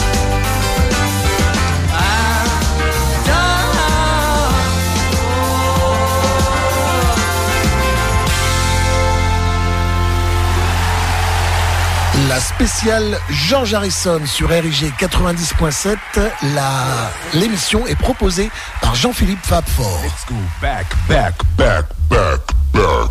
I'm dark horse. La spéciale George Harrison sur R I G quatre-vingt-dix point sept. La... L'émission est proposée par Jean-Philippe Fabfort. Let's go back, back, back, back, back.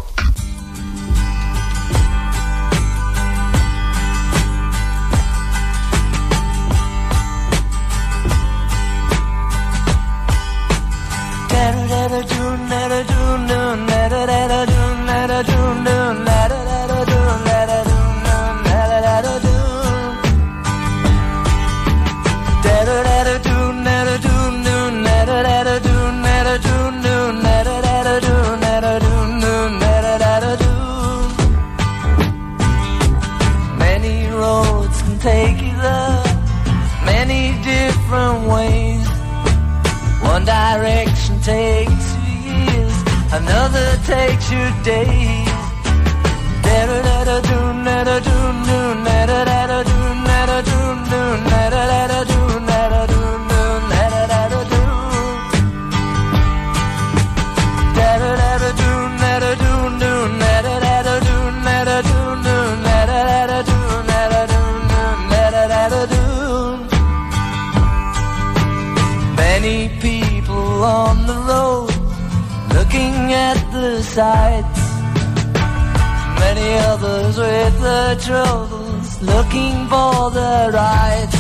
Many roads can take you there, many different ways. One direction takes you years, another takes you days. Many people on the road looking at the sights, many others with their troubles looking for the rights.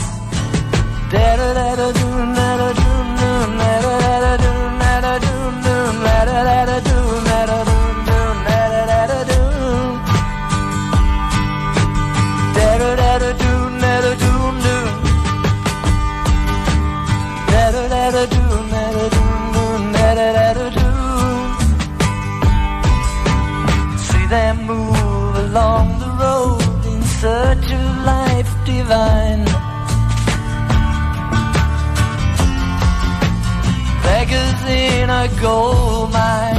See them move along the road in search of life divine. Beggars in a gold mine.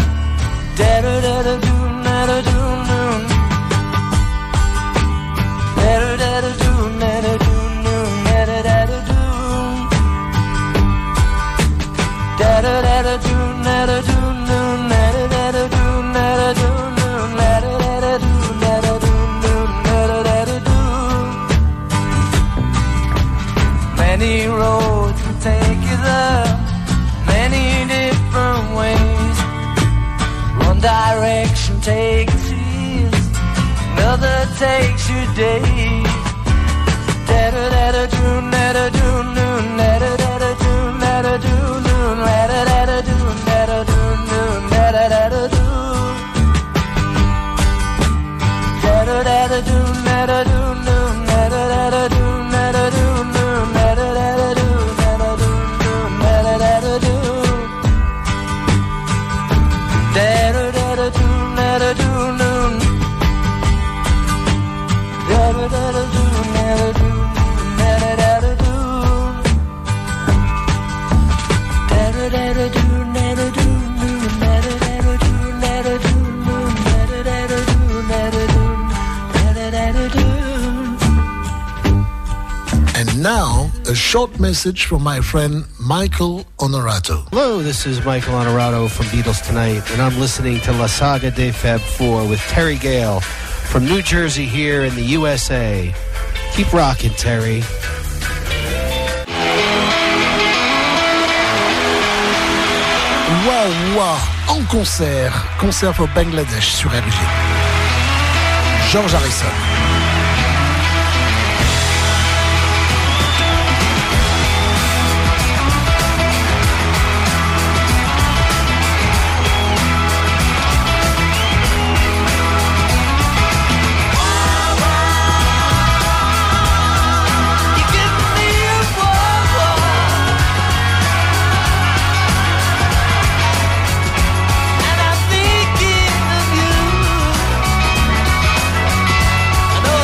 Many roads will take you there, many different ways. One direction takes you years, another takes you days. Da da da da short message from my friend Michael Honorato. Hello, this is Michael Honorato from Beatles Tonight, and I'm listening to La Saga de Fab four with Terry Gale from New Jersey here in the U S A. Keep rocking, Terry. Waouh, waouh, en concert, concert pour Bangladesh sur R G. George Harrison. I know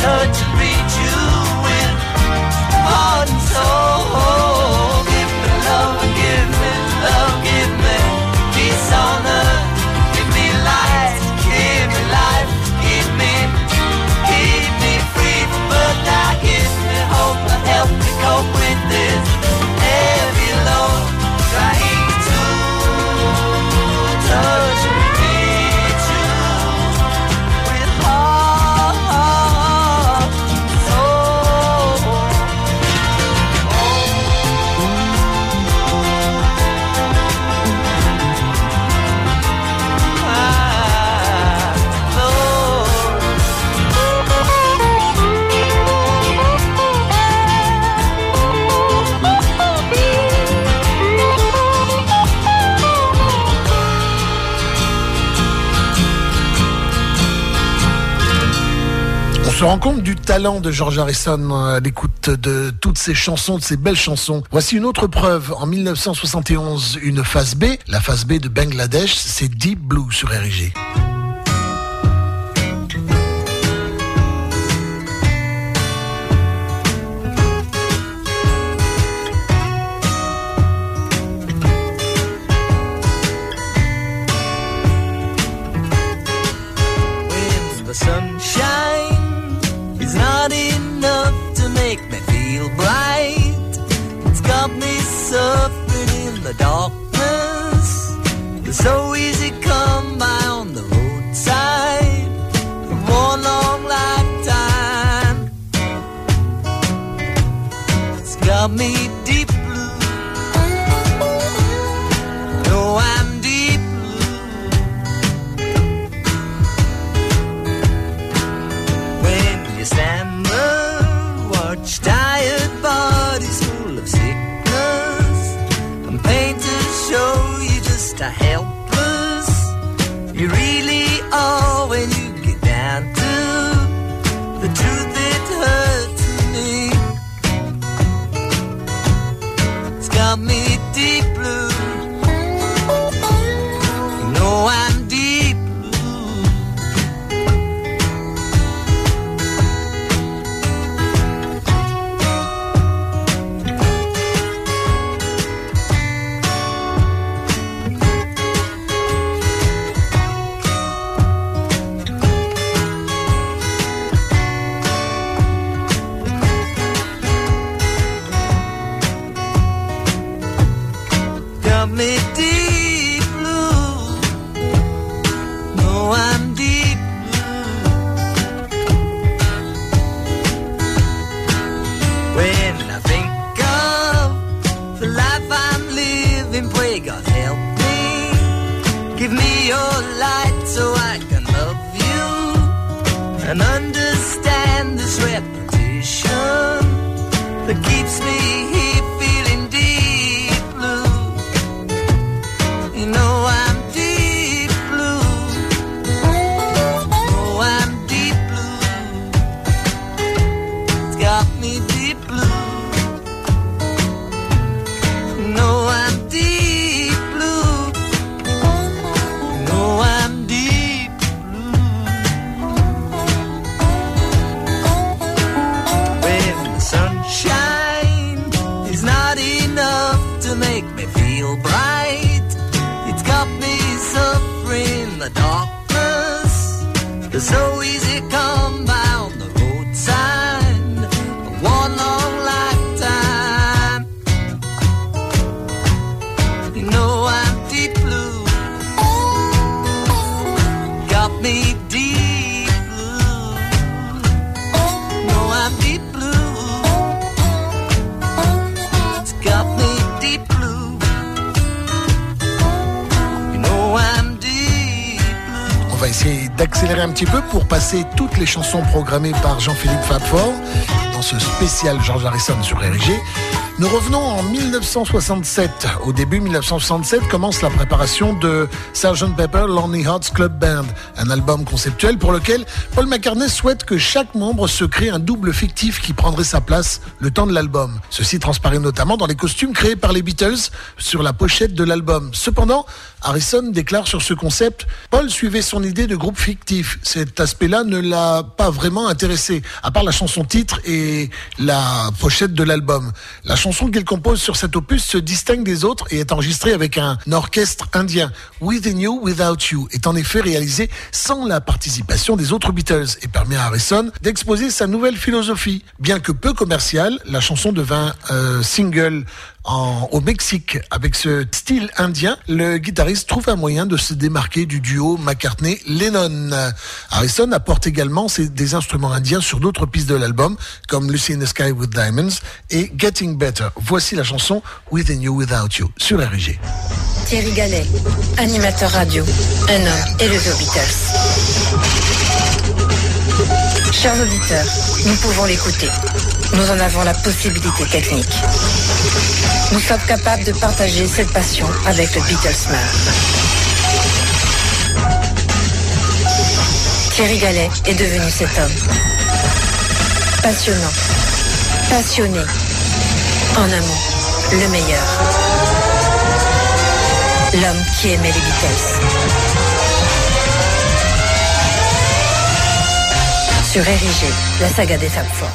touch and reach you with heart and soul. Give me love, give me love, give me peace on earth. Give me light, give me life, give me, keep me free from birth. Now give me hope, help me cope with this heavy load. Trying to touch and reach you with heart and soul. On se rend compte du talent de George Harrison à l'écoute de toutes ces chansons, de ces belles chansons. Voici une autre preuve. En mille neuf cent soixante et onze, une phase B, la phase B de Bangladesh, c'est Deep Blue sur R I G. When the sunshine is not enough to make me feel bright, it's got me suffering in the darkness. It's so easy come by on the roadside for one long lifetime. It's got me deep blue. No, I'm deep blue. When you stand there, watch tired bodies full of sickness, and painters show you just how helpless you really are when you get down to the truth. It hurts me. It's got me deep blue. You know I'm deep blue. Got me deep blue. No, I'm deep blue. When I think of the life I'm living, pray God help me. Give me your light so I can love you and understand this repetition that keeps me here feeling deep blue. You know I'm deep blue. Oh, I'm deep blue. It's got me deep blue. No, I'm deep blue. No, I'm deep blue. When the sunshine is not enough to make me feel bright, it's got me suffering the darkness. It's so easy come by on the roadside for one long lifetime. You know I'm deep blue. Got me deep blue. No, I'm deep blue. It's got me deep blue. You know I'm deep blue. On va essayer d'accélérer un petit peu pour passer toutes les chansons programmées par Jean-Philippe Fabfort dans ce spécial George Harrison sur R I G. Nous revenons en mille neuf cent soixante-sept. Au début mille neuf cent soixante-sept commence la préparation de sergeant Pepper Lonely Hearts Club Band, un album conceptuel pour lequel Paul McCartney souhaite que chaque membre se crée un double fictif qui prendrait sa place le temps de l'album. Ceci transparaît notamment dans les costumes créés par les Beatles sur la pochette de l'album. Cependant, Harrison déclare sur ce concept: Paul suivait son idée de groupe fictif. Cet aspect-là ne l'a pas vraiment intéressé, à part la chanson titre et la pochette de l'album. La chanson qu'il compose sur cet opus se distingue des autres et est enregistrée avec un orchestre indien. Within You, Without You est en effet réalisé sans la participation des autres Beatles et permet à Harrison d'exposer sa nouvelle philosophie. Bien que peu commerciale, la chanson devint euh, single En, au Mexique. Avec ce style indien, le guitariste trouve un moyen de se démarquer du duo McCartney-Lennon. Harrison apporte également ses, des instruments indiens sur d'autres pistes de l'album, comme Lucy in the Sky with Diamonds et Getting Better. Voici la chanson Within You, Without You sur R G. Thierry Gallet, animateur radio, un homme élevé aux Beatles. Chers auditeurs, nous pouvons l'écouter. Nous en avons la possibilité technique. Nous sommes capables de partager cette passion avec le Beatlesman. Thierry Gallet est devenu cet homme. Passionnant, passionné, en un mot, le meilleur. L'homme qui aimait les Beatles. Sur R I G, la saga des Fab Four.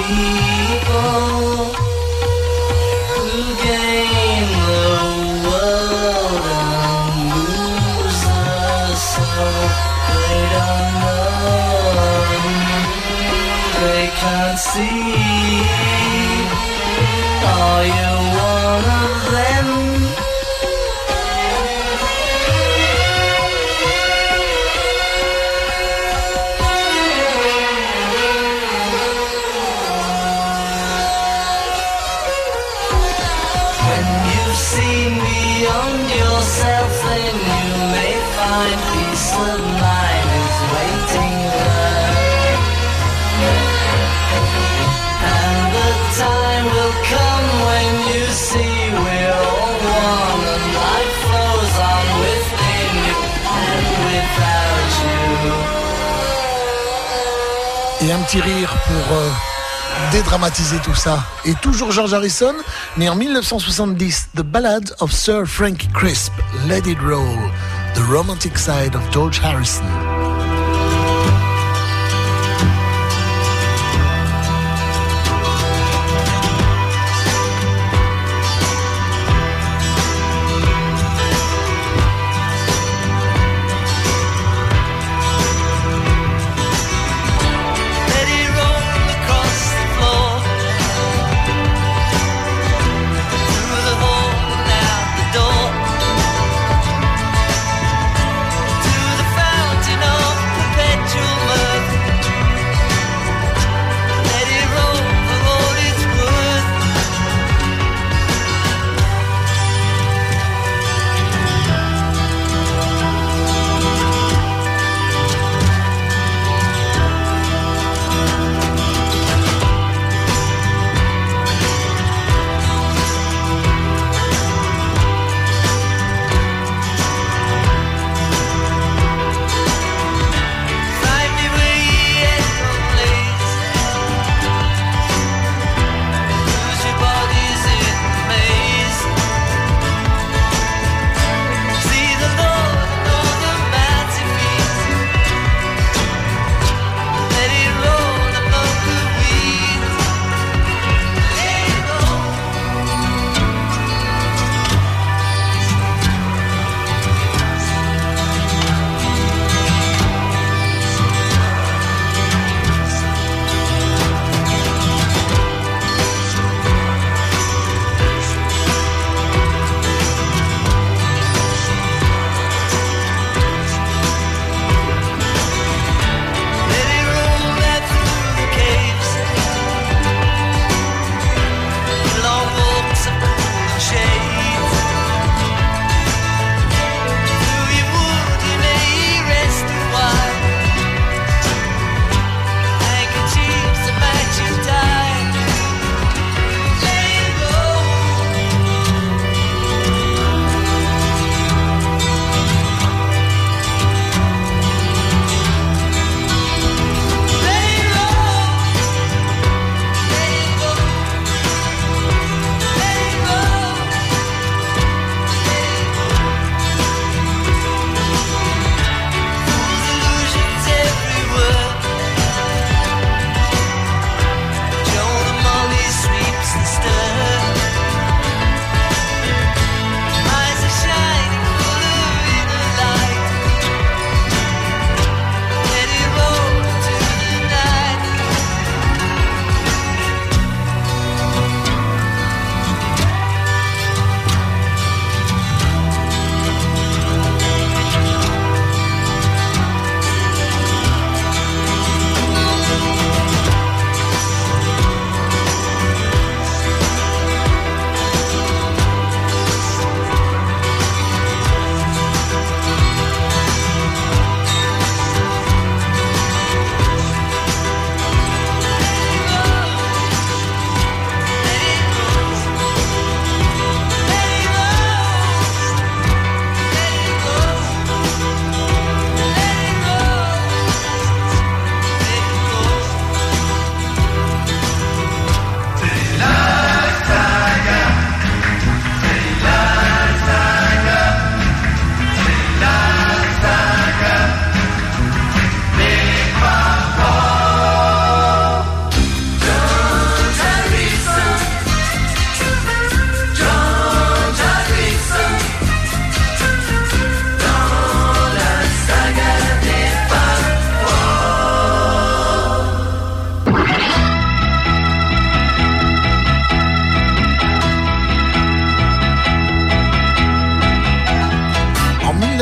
people who gain the world and lose the soul. They don't know, they can't see. Are you one of them? When you've seen beyond yourself, then you may find peace of mind is waiting there. And the time will come when you see we're all one, and life flows on within you and without you. Et un petit rire pour euh, dédramatiser tout ça. Et toujours George Harrison, né en dix-neuf cent soixante-dix, The Ballad of Sir Frank Crisp, Let It Roll, The Romantic Side of George Harrison. Let it roll across the floor, through the hole and out the door, to the fountain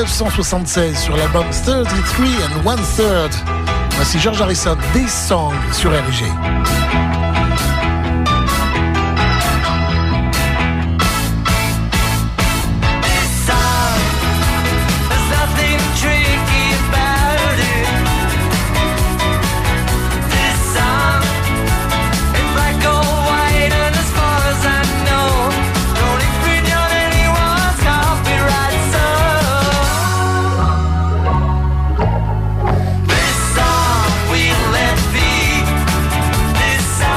dix-neuf cent soixante-seize sur l'album thirty-three and one third. Voici George Harrison, This Song sur R G. This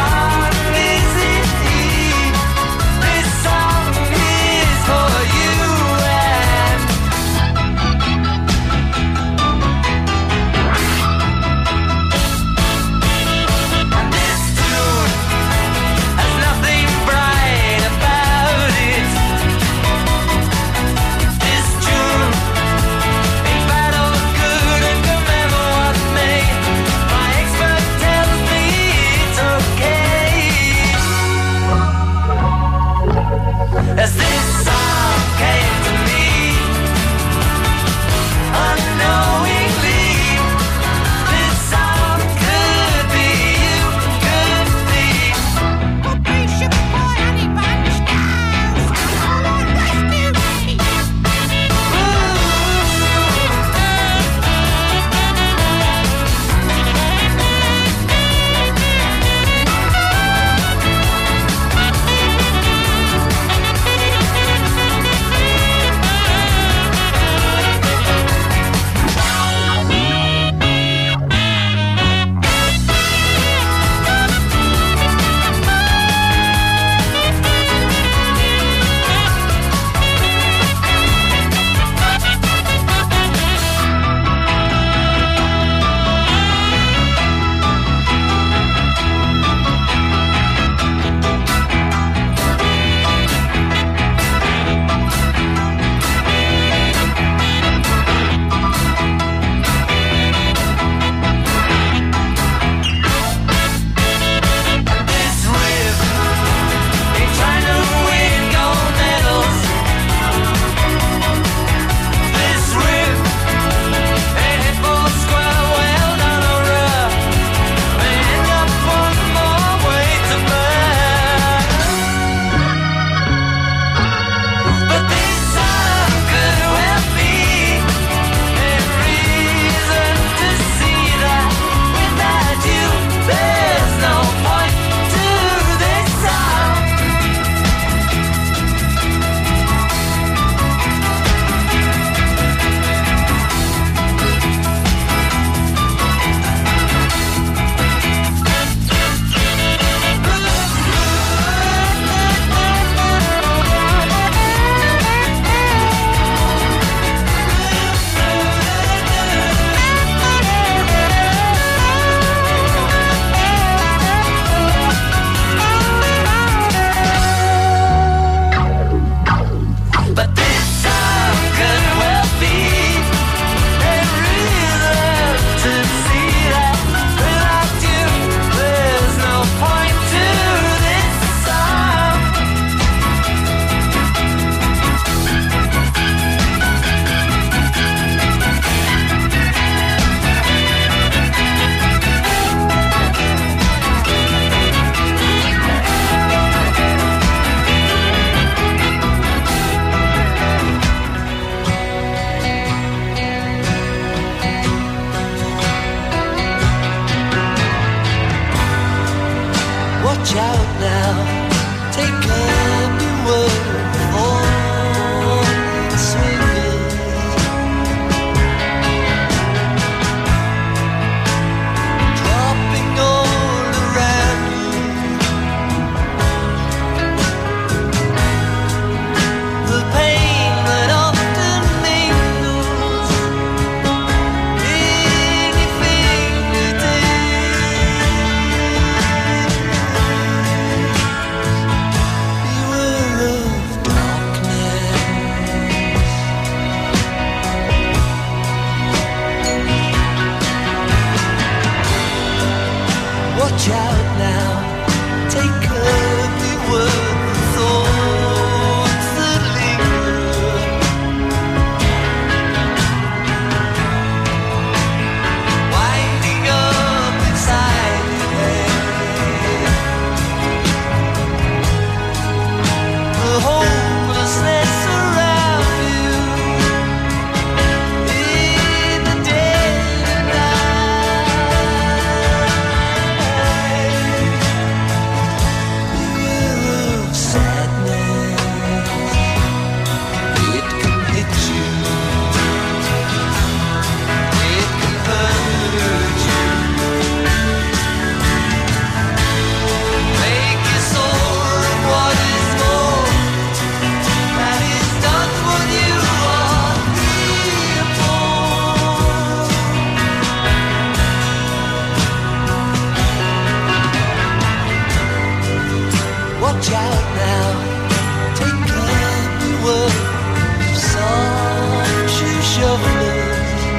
now, take care the word of soft shoe shufflers.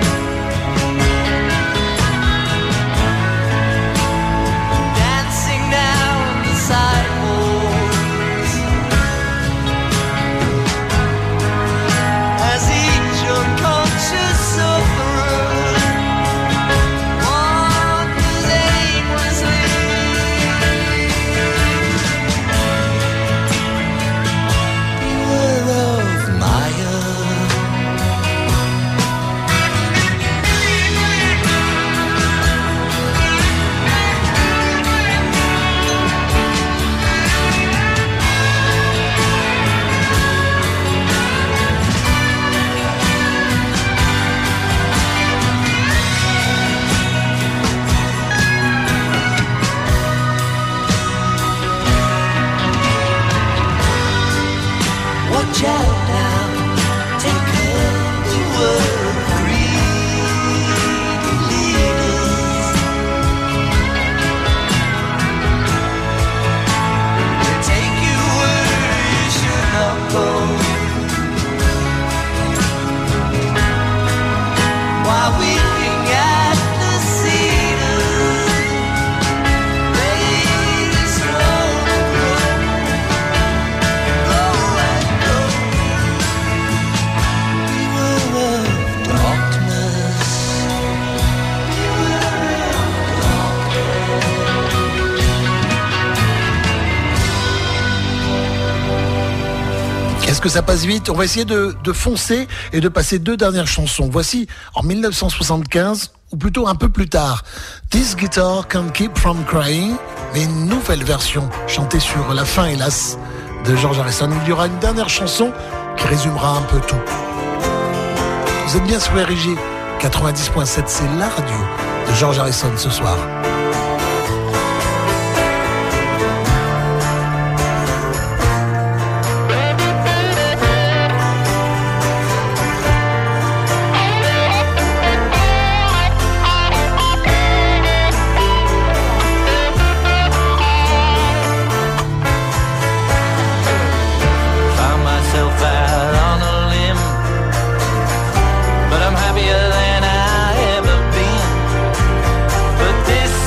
Dancing down the sidewalks as each unconscious sufferer wanders aimlessly. Beware of Maya. Watch out now, take care the word of greedy leaders. They take you where you should not go, while weeping at the cedars, made it strong and grow, grow and grow. Beware of darkness. Beware Qu'est-ce que ça passe vite? On va essayer de, de foncer et de passer deux dernières chansons. Voici en mille neuf cent soixante-quinze, ou plutôt un peu plus tard, This Guitar Can't Keep From Crying, mais une nouvelle version chantée sur La Fin Hélas de George Harrison. Il y aura une dernière chanson qui résumera un peu tout. Vous êtes bien sur R I G quatre-vingt-dix point sept, c'est la radio de George Harrison ce soir. Found myself out on a limb, but I'm happier than I ever been. But this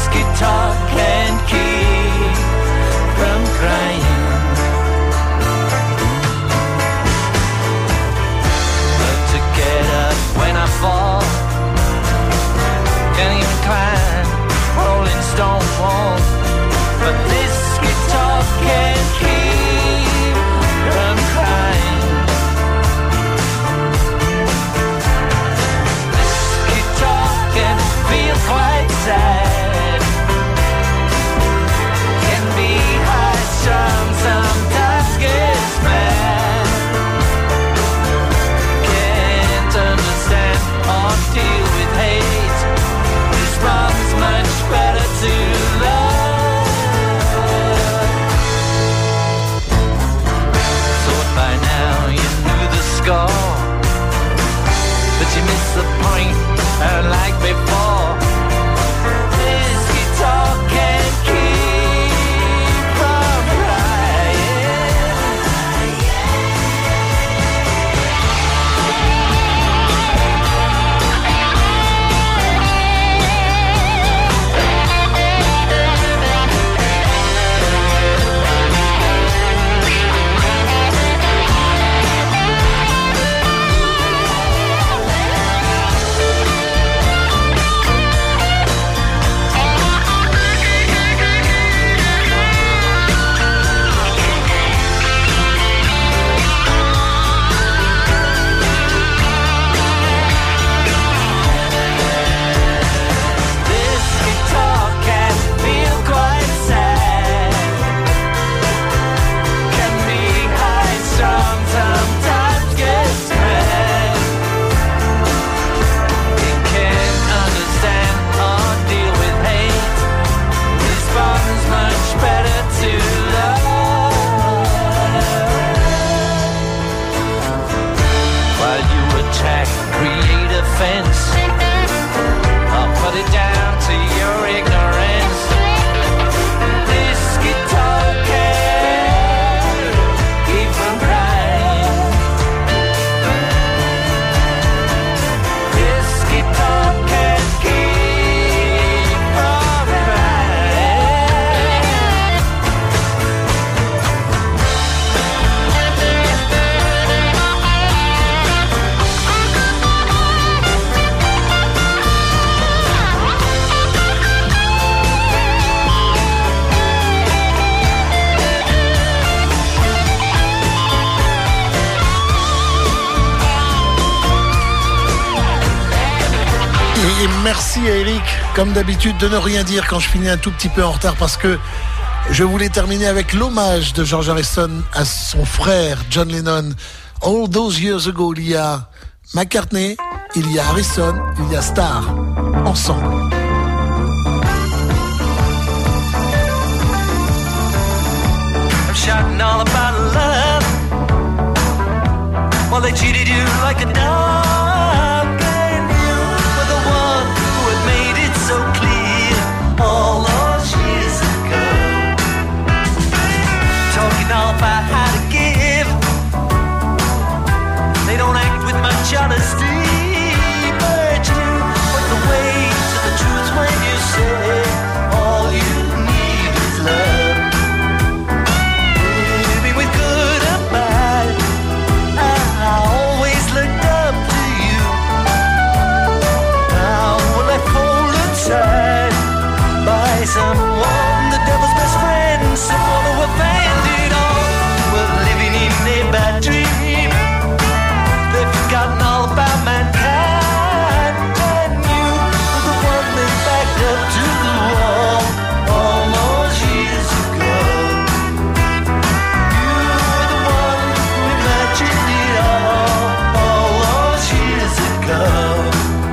Et merci à Eric, comme d'habitude, de ne rien dire quand je finis un tout petit peu en retard parce que je voulais terminer avec l'hommage de George Harrison à son frère John Lennon. All those years ago, il y a McCartney, il y a Harrison, il y a Starr, ensemble. I'm shouting all about love. Well, they treated you like a dog, and you were the one who had made it so clear all those years ago. Talking all about how to give, they don't act with much honesty, but you point the way to the truth when you say all you need is love. Baby, with good and bad, I always looked up to you. Now we're left cold inside by someone, the devil's best friend, someone who abandoned all. We're living in a bad dream. They've forgotten all about mankind, and you were the one they backed up to the wall all those years ago. You were the one who imagined it all all those years ago.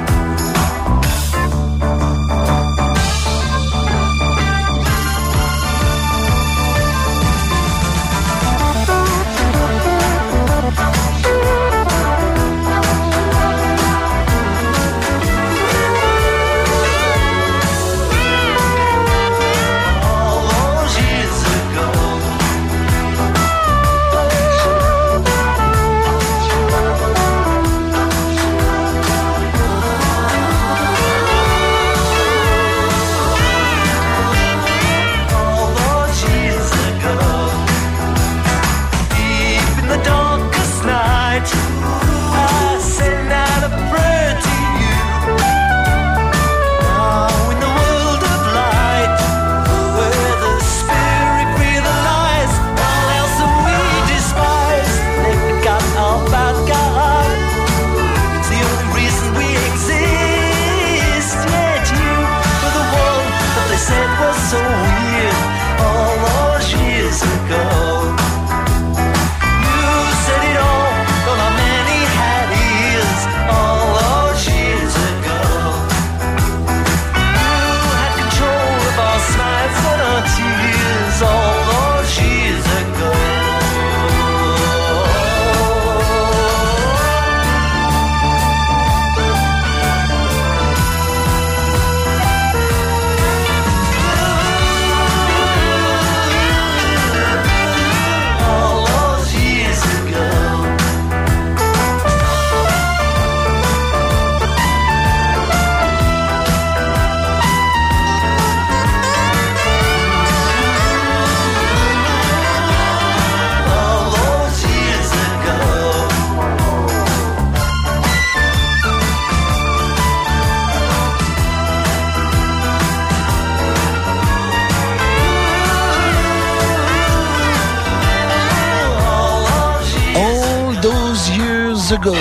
Ago.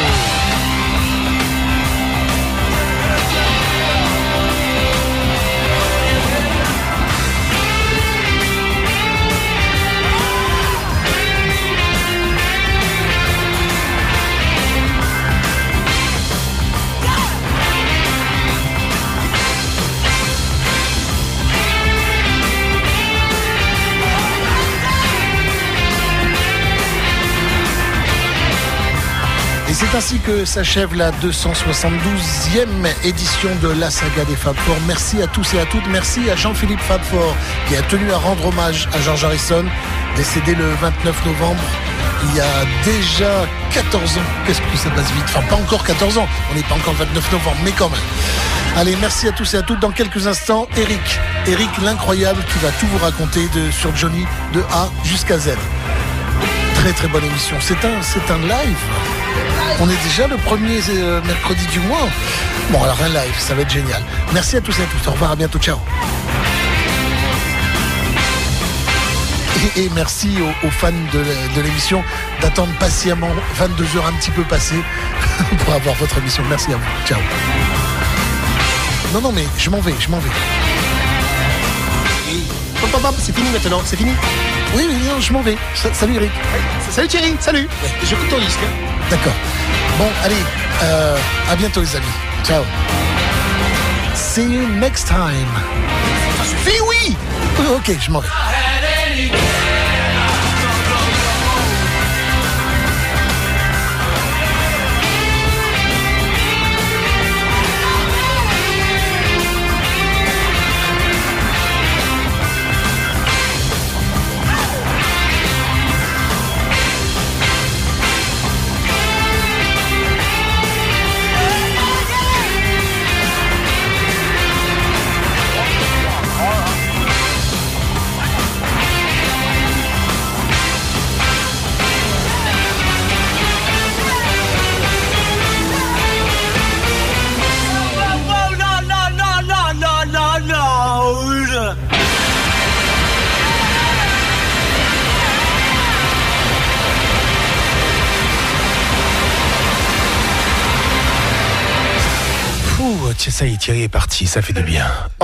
C'est ainsi que s'achève la deux cent soixante-douzième édition de la saga des Fab Four. Merci à tous et à toutes. Merci à Jean-Philippe Fabfort qui a tenu à rendre hommage à George Harrison, décédé le vingt-neuf novembre, il y a déjà quatorze ans. Qu'est-ce que ça passe vite. Enfin, pas encore quatorze ans. On n'est pas encore le vingt-neuf novembre, mais quand même. Allez, merci à tous et à toutes. Dans quelques instants, Eric. Eric l'incroyable qui va tout vous raconter de, sur Johnny de A jusqu'à Z. Très très bonne émission. C'est un, c'est un live. On est déjà le premier euh, mercredi du mois. Bon, alors un live, ça va être génial. Merci à tous et à tous. Au revoir, à bientôt. Ciao. Et, et merci aux, aux fans de, de l'émission d'attendre patiemment vingt-deux heures un petit peu passées pour avoir votre émission. Merci à vous. Ciao. Non, non, mais je m'en vais, je m'en vais. Pop, pop, pop, c'est fini maintenant, c'est fini. Oui, oui, non, je m'en vais. Salut Eric. Salut Thierry, salut. J'écoute ton disque. D'accord. Bon, allez, euh, à bientôt les amis. Ciao. See you next time. Ça suffit, oui. Ok, je m'en vais. Ça y est, Thierry est parti, ça fait du bien.